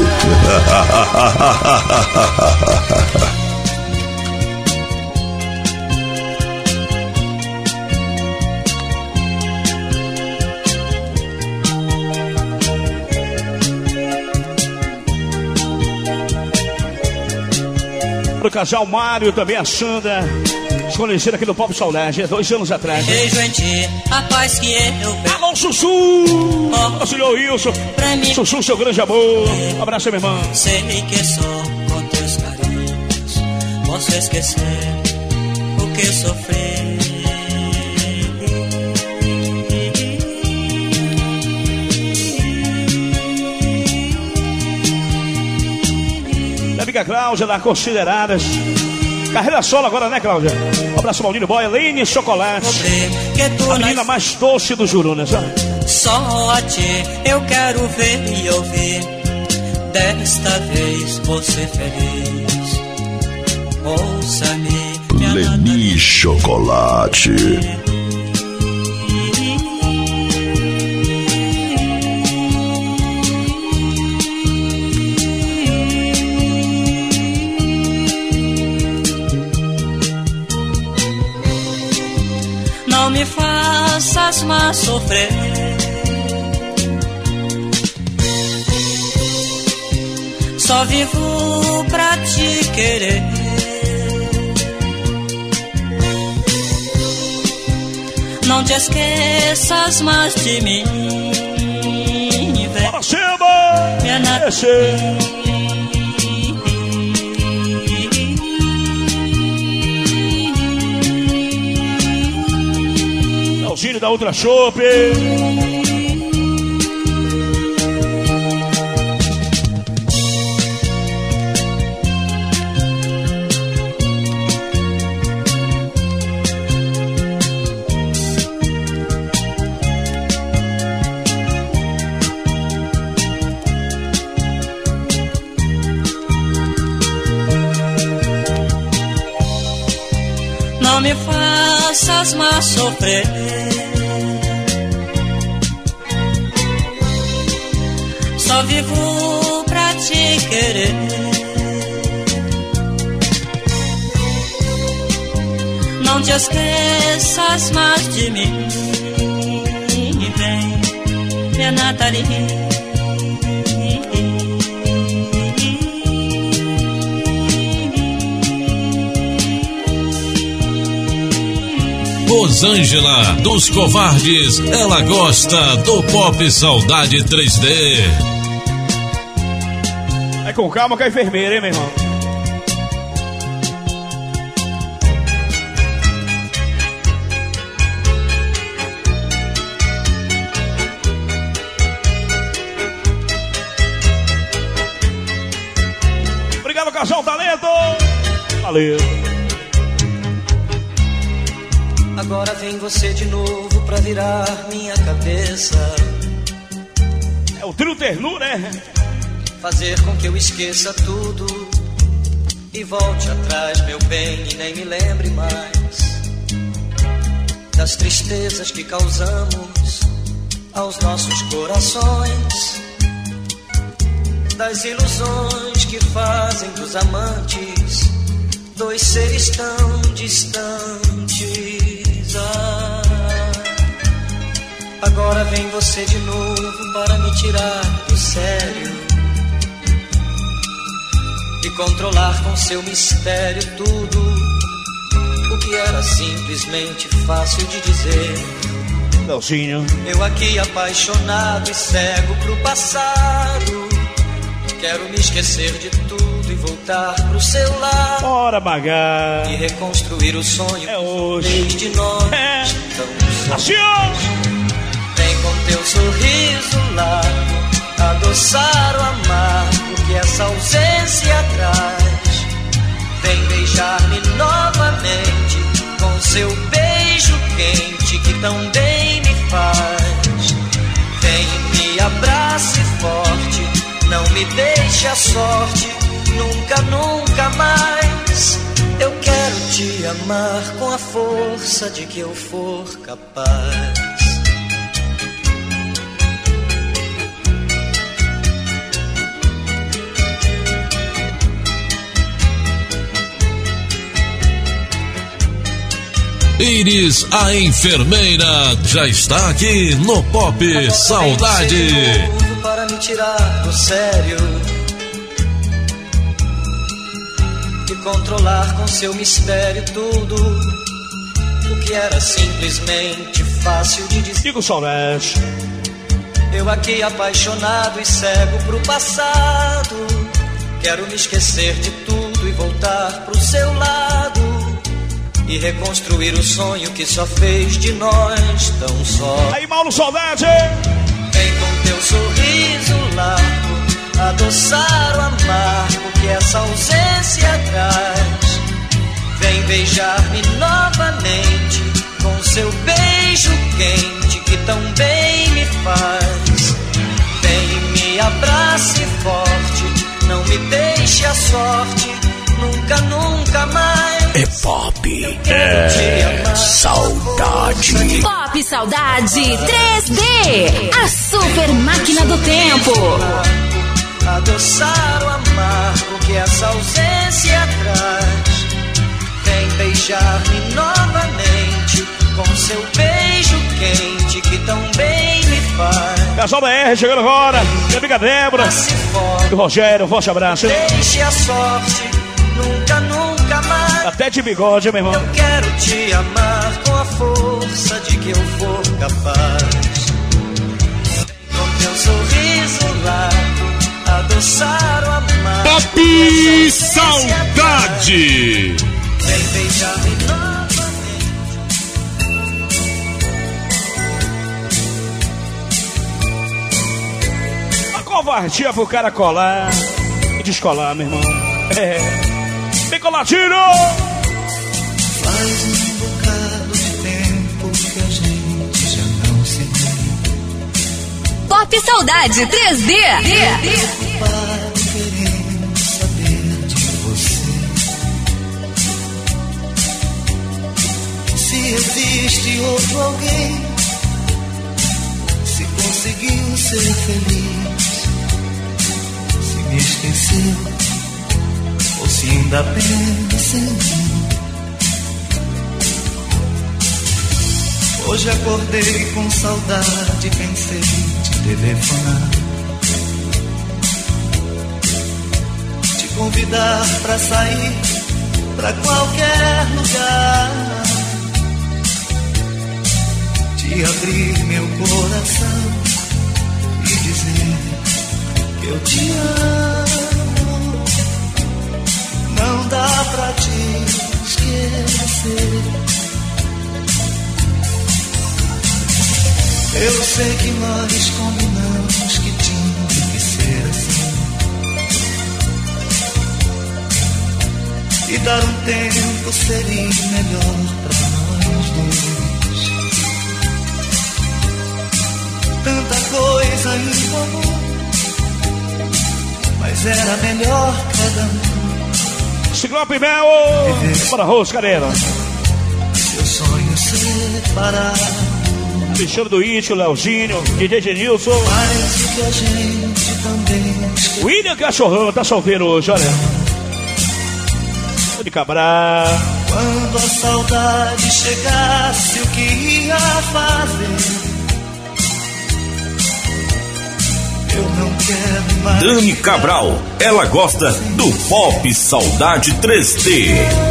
Pro casal Mário, também a Sandra, conhecido aqui no Pop Saudade, há dois anos atrás.
Beijo em ti, a paz que eu perdi.
Alô, Sussu! Oh, o senhor Wilson. Sussu, seu grande amor. Um abraço, meu irmão.
Sei que só com teus carinhos posso esquecer o que sofri.
Minha amiga Cláudia, da Consideradas. Carreira solo agora, né, Cláudia? Um abraço, Maldinho Boy, Lene Chocolate. A menina mais doce do Jurunas, ó.
Só a ti eu quero ver e ouvir. Desta vez você feliz. Ouça-me,
Lene Chocolate.
Não me faças mais sofrer. Só vivo pra te querer. Não te esqueças mais de mim.
Para cima!
Minha nata...
Gino da Ultra Shop.
Não me faças mais sofrer. Só vivo pra te querer. Não te esqueças mais de mim. Vem, minha Nathalie.
Rosângela dos Covardes, ela gosta do Pop Saudade três D.
É com calma com a enfermeira, hein, meu irmão? Valeu.
Agora vem você de novo pra virar minha cabeça.
É o trio ternura, né?
Fazer com que eu esqueça tudo e volte atrás, meu bem, e nem me lembre mais das tristezas que causamos aos nossos corações, das ilusões que fazem dos amantes dois seres tão distantes. Ah, agora vem você de novo para me tirar do sério e controlar com seu mistério tudo o que era simplesmente fácil de dizer.
Nelsinho.
Eu aqui apaixonado e cego pro passado, quero me esquecer de tudo e voltar pro seu lado.
Bora, bagar.
E reconstruir o sonho
é hoje.
Fez de nós
é.
tão
assim.
Vem com teu sorriso largo adoçar o amargo que essa ausência traz. Vem beijar-me novamente com seu beijo quente que tão bem me faz. Vem e me abrace forte, não me deixe a sorte, nunca, nunca mais. Eu quero te amar com a força de que eu for capaz.
Iris, a enfermeira, já está aqui no Pop Saudade.
Para me tirar do sério e controlar com seu mistério tudo o que era simplesmente fácil de dizer.
Digo saudade.
Eu aqui apaixonado e cego pro passado, quero me esquecer de tudo e voltar pro seu lado e reconstruir o sonho que só fez de nós tão só.
Aí, Mauro, saudade!
Vem com teu sorriso largo adoçar o amargo que essa ausência traz. Vem beijar-me novamente com seu beijo quente que tão bem me faz. Vem e me abrace forte, não me deixe a sorte, nunca, nunca mais.
É pop, é saudade.
Pop Saudade três D, a super máquina do tempo.
Adoçar o amargo que essa ausência traz. Vem beijar-me novamente com seu beijo quente que tão bem me faz.
Pessoal da R chegando agora, minha amiga Débora e o Rogério, um forte abraço.
Deixe a sorte, nunca, nunca mais.
Até de bigode, meu irmão.
Eu quero te amar com a força de que eu for capaz. Com teu sorriso largo adoçar o amar.
Pop Saudade.
Vem beijar-me novamente.
A covardia pro cara colar e descolar, meu irmão. É. Vem coladinho!
Faz um bocado de tempo que a gente já não se vê.
Pop Saudade três D.
Para querendo saber de você. Se existe outro alguém, se conseguiu ser feliz, se me esqueceu ou se ainda pensa em mim. Hoje acordei com saudade, pensei te telefonar, te convidar pra sair pra qualquer lugar, te abrir meu coração e dizer que eu te amo. Não dá pra te esquecer. Eu sei que nós combinamos que tinha que ser assim. E que dar um tempo seria melhor pra nós dois. Tanta coisa em comum, mas era melhor cada um.
Ciclope Mel, para Roscareira.
Seu sonho separado.
Alexandre do Ítio, Leozinho, D J Genilson.
Parece que a gente também.
William Cachorrão tá solteiro hoje, olha. De Cabral.
Quando a saudade chegasse, o que ia fazer? Eu não quero mais.
Dani Cabral, ela gosta do Pop Saudade três D.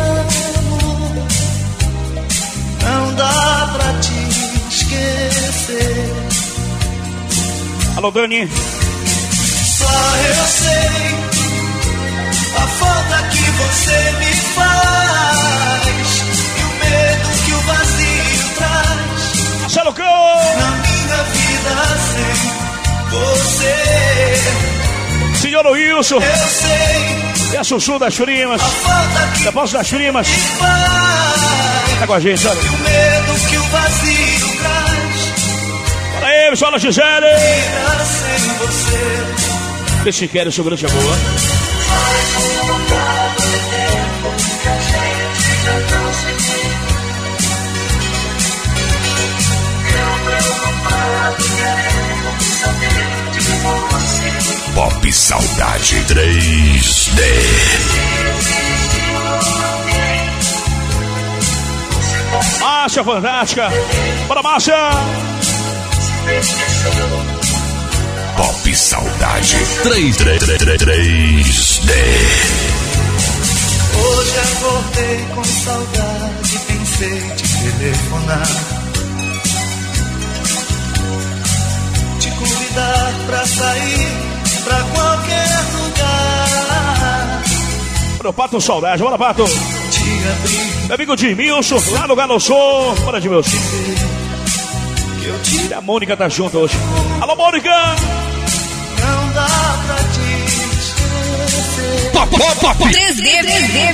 Não dá pra te esquecer.
Alô, Dani.
Só eu sei a falta que você me faz e o medo que o vazio traz.
Marcelo Cão.
Na minha vida sem você.
Senhor Wilson.
Eu sei.
E a Sussu das Primas. Depósito das Primas. Tá com a gente, olha.
E o medo que o vazio traz.
Fala aí, fala Gisele.
Vida sem você.
Deixa que era o seu grande amor.
Pop Saudade três D.
Márcia Fantástica. Bora, Márcia.
Pop Saudade três D.
Hoje acordei com saudade, pensei te telefonar, te convidar pra sair pra qualquer lugar.
Bora, Pato Saudade, bora, Pato.
Te abrir.
Meu amigo Edmilson, lá no Galo Sul. Bora, Edmilson. E a Mônica tá junto hoje. Alô, Mônica.
Não dá pra te esquecer.
Pop, pop, pop.
três D, três D.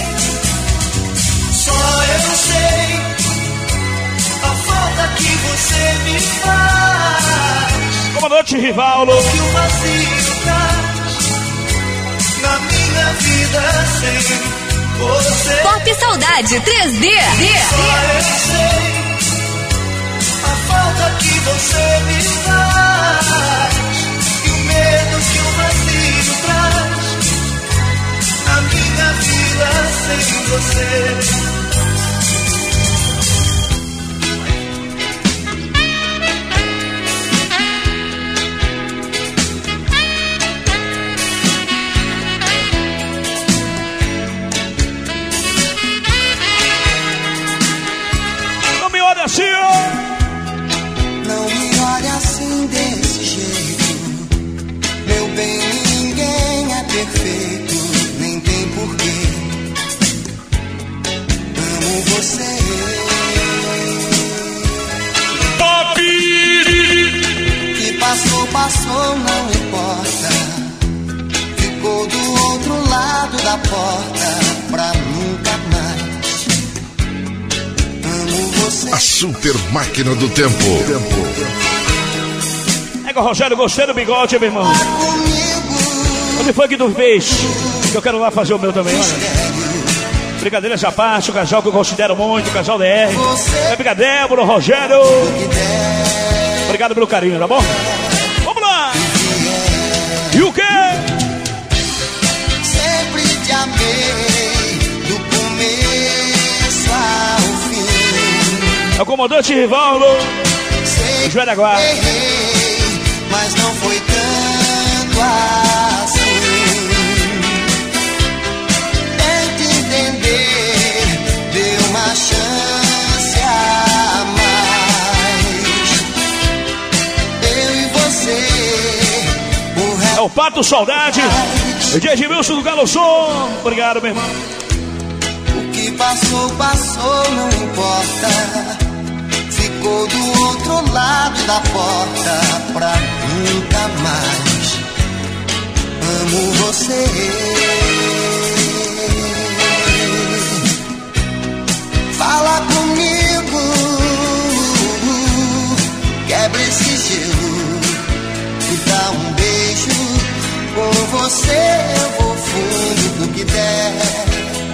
Só eu sei a falta que você me faz.
Comandante Rivaldo.
Que o vazio traz na minha vida sem você.
Pop Saudade três D.
Só eu sei a falta que você me faz e o medo que o vazio traz na minha vida sem você.
Não me olha assim, ó.
Não me olhe assim desse jeito. Meu bem, ninguém é perfeito, nem tem porquê. Amo você.
Pop!
Que passou, passou, não importa. Ficou do outro lado da porta pra nunca mais. Amo você.
A super máquina do tempo.
É com o Rogério, gostei do bigode, meu irmão. Onde foi que tu fez? Que eu quero lá fazer o meu também, olha. Brincadeiras à parte, o casal que eu considero muito, o casal D R. É brincadeira, Débora, Rogério. Obrigado pelo carinho, tá bom? Vamos lá! E o quê?
Sempre te amei, do começo ao fim.
É o comandante Rivaldo.
Sei
Joelho Aguarda.
que errei, mas não foi tanto assim. Tente entender, dê uma chance a mais. Eu e você, o resto
É o Pato Saudade. O D J Wilson do Galo Sul. Obrigado, meu irmão.
o que passou, passou, não importa. Ficou do outro lado da porta pra nunca mais. Amo você. você eu vou fundo pro que der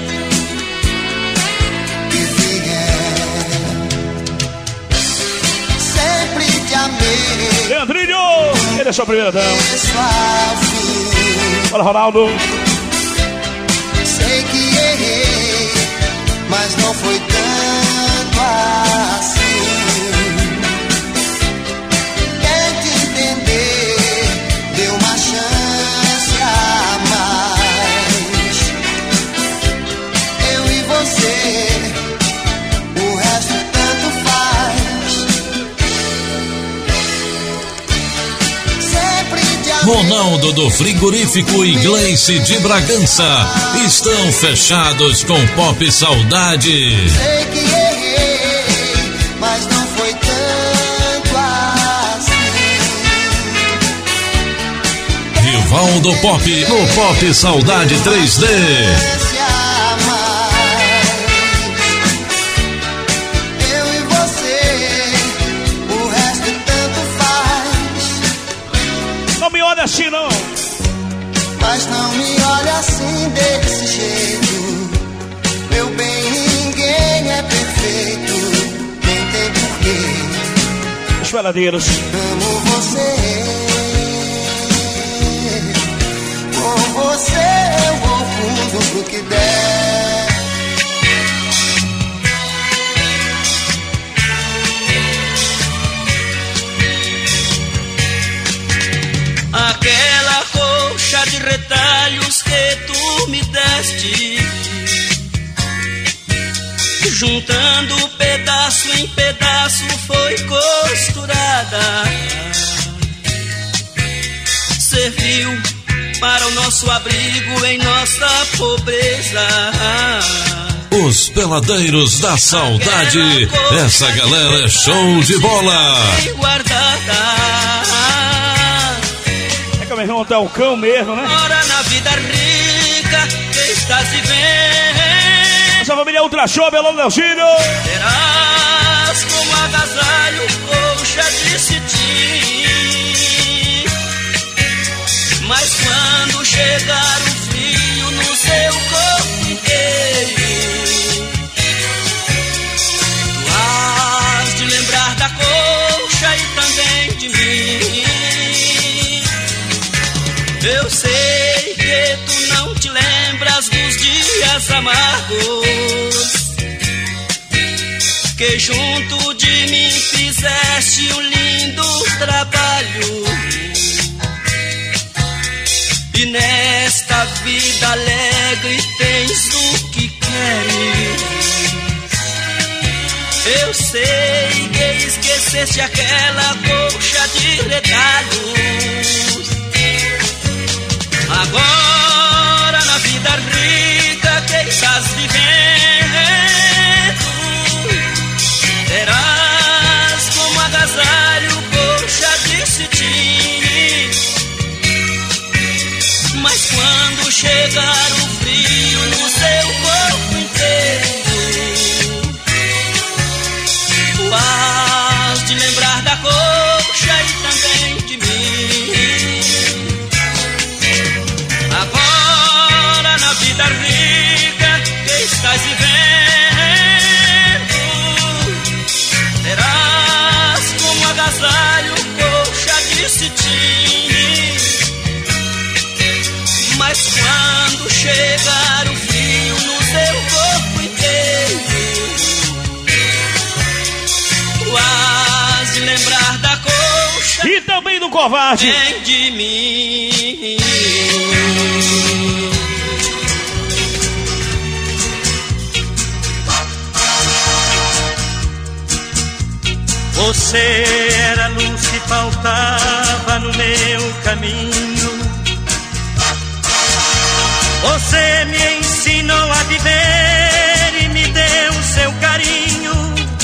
e vier. Sempre te amei.
Leandrinho, ele é sua primeira dama.
Fim.
Fala, Ronaldo.
Sei que errei, mas não foi tanto assim. Tente entender, dê uma chance a mais. Eu e você, o resto tanto faz. Sempre te amei.
Ronaldo do Frigorífico e Gleice de Bragança estão fechados com Pop Saudade.
Sei que errei, mas não foi tanto assim.
Rivaldo Pop no Pop Saudade três D.
Se amar. Eu e você, o resto tanto faz.
Não me olha assim, não.
Mas não me olha assim desse jeito. Meu bem, ninguém é perfeito. Nem tem porquê.
Os peladeiros.
Amo você. Com você eu vou fundo pro que der.
Aquela colcha de retalhos que tu me deste, juntando pedaço em pedaço, foi costurada. Serviu para o nosso abrigo em nossa pobreza.
Os peladeiros da saudade. Essa galera é show de bola.
É que meu irmão tá o cão mesmo, né?
Ora na vida rica que estás vivendo.
Essa família Ultra Show, Belão Leozinho.
Terás como agasalho colcha de cetim. Mas quando chegar o frio no seu corpo inteiro, tu has de lembrar da colcha e também de mim. Eu sei que tu não te lembras dos dias amargos que junto de mim fizeste um lindo trabalho. E nesta vida alegre tens o que queres. Eu sei que esqueceste aquela colcha de retalhos. Agora na vida rica que estás vivendo, terás como agasalho colcha de cetim. Mas quando chegar o frio no seu corpo inteiro, tu has de lembrar da colcha e também de mim. Agora na vida rica que estás vivendo, terás como agasalho colcha de cetim. Mas quando chegar o frio no seu corpo inteiro, tu has de lembrar da colcha
e também do covarde.
Vem de mim.
Você era a luz que faltava no meu caminho. Você me ensinou a viver e me deu seu carinho.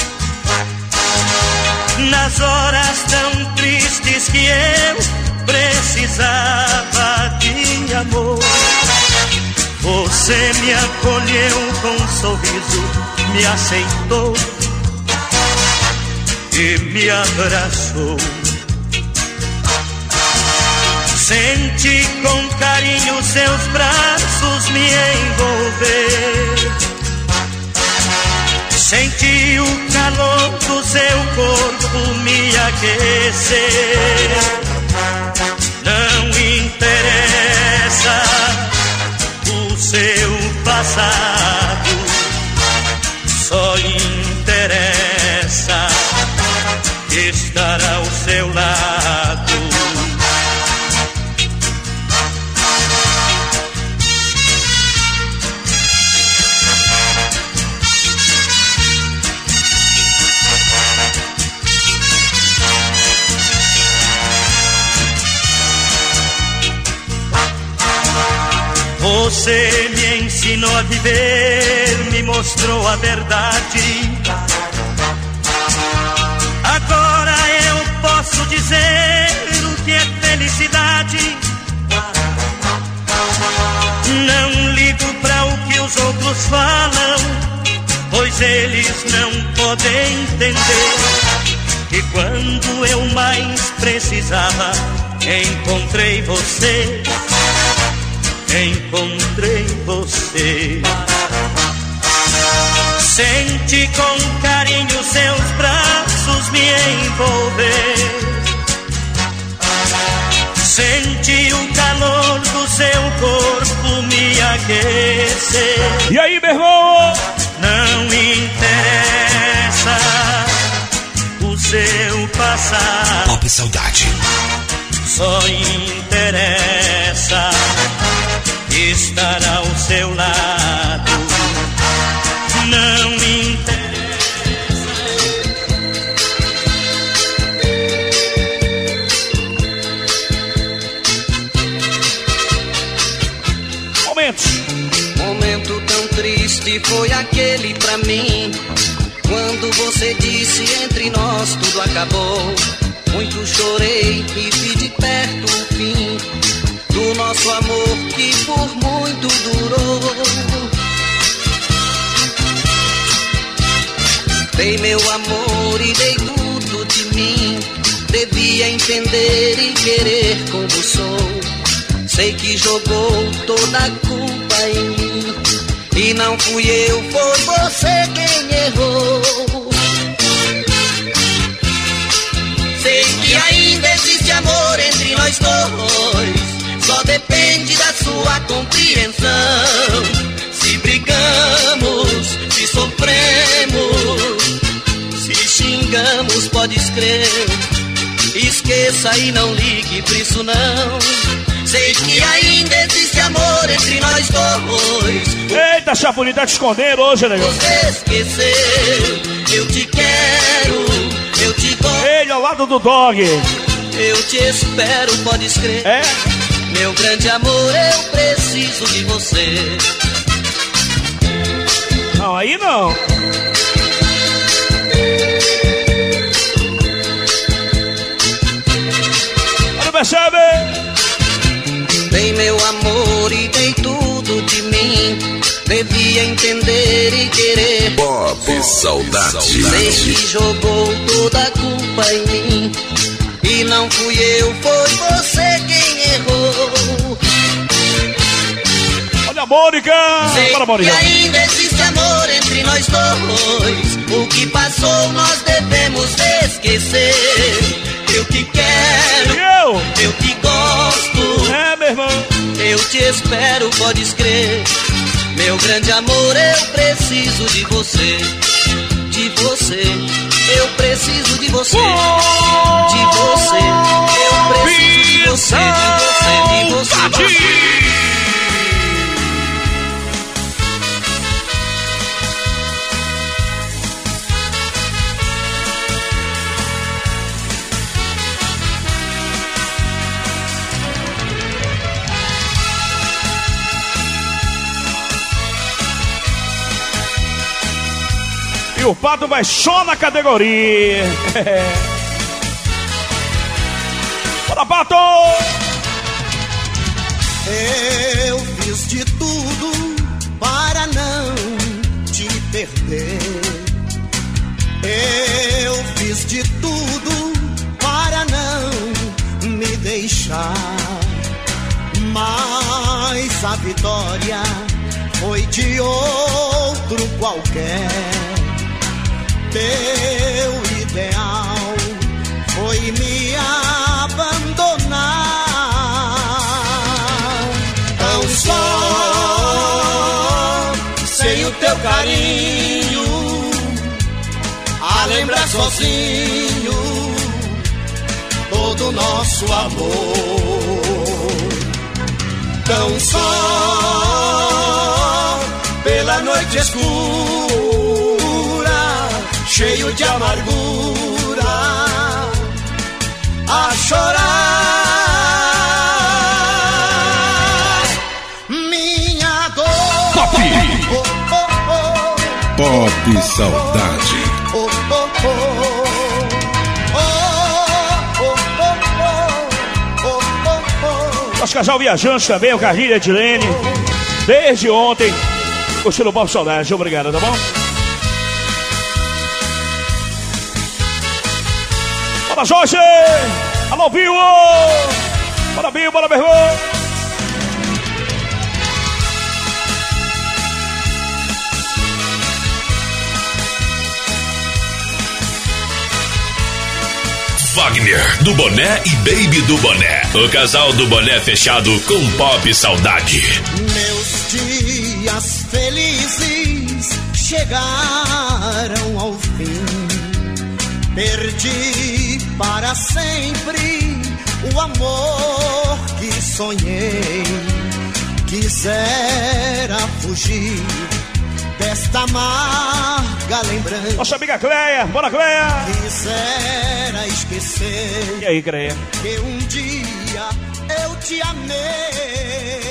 Nas horas tão tristes que eu precisava de amor, você me acolheu com um sorriso, me aceitou e me abraçou. Senti com carinho seus braços me envolver. Senti o calor do seu corpo me aquecer. Não interessa o seu passado, só interessa estar ao seu lado. Você me ensinou a viver, me mostrou a verdade. Agora eu posso dizer o que é felicidade. Não ligo pra o que os outros falam, pois eles não podem entender que quando eu mais precisava, encontrei você. Encontrei você. Senti com carinho seus braços me envolver. Senti o calor do seu corpo me aquecer.
E aí, meu irmão?
Não interessa o seu passado,
Pop Saudade.
só interessa estar ao seu lado. Não interessa.
Momentos.
Momento tão triste foi aquele pra mim, quando você disse entre nós tudo acabou. Muito chorei e vi de perto o fim do nosso amor que por muito durou. Dei meu amor e dei tudo de mim. Devia entender e querer como sou. Sei que jogou toda a culpa em mim, e não fui eu, foi você quem errou. Sei que ainda existe amor entre nós dois, só depende da sua compreensão. Se brigamos, se sofremos, se xingamos, podes crer. Esqueça e não ligue pra isso não. Sei que ainda existe amor entre nós dois.
Eita, Chapolin, tá te escondendo hoje, negão.
Você esqueceu, eu te quero, eu te gosto.
Ele ao lado do dog.
Eu te espero, podes crer.
É?
Meu grande amor, eu preciso de você.
Não, aí não. Não percebe?
Dei meu amor e dei tudo de mim. Devia entender e querer.
Pop Saudade.
Sei que jogou toda a culpa em mim, e não fui eu, foi você quem errou.
Olha a Mônica.
Sei
Bora, Mônica.
que ainda existe amor entre nós dois. O que passou nós devemos esquecer. Eu te quero,
eu,
eu te gosto.
É, meu irmão.
Eu te espero, podes crer. Meu grande amor, eu preciso de você. De você, eu preciso de você. De você, eu preciso de você. De você, de você, de você.
E o Pato vai só na categoria. Bora, Pato!
Eu fiz de tudo para não te perder. Eu fiz de tudo para não me deixar.
nossa vitória foi de outro qualquer. Teu ideal foi me abandonar. Tão só, sem o teu carinho, a lembrar sozinho todo o nosso amor. Tão só, pela noite escura, cheio de amargura, a chorar minha dor.
Pop!
Oh, oh, oh.
Pop Saudade.
Oh, oh, oh.
Nosso casal viajante também, o Carlinhos e a Edilene. Desde ontem, curtindo o Pop Saudade. Obrigado, tá bom? Bora, Jorge! Alô, Bill! Bora, Bill, bora, meu irmão!
Wagner do Boné e Baby do Boné. O casal do boné fechado com Pop Saudade.
Meus dias felizes chegaram ao fim. Perdi para sempre o amor que sonhei. Quisera fugir desta amarga lembrança.
Nossa amiga Cleia, bora Cleia!
Quisera esquecer.
E aí, Cleia?
Que um dia eu te amei.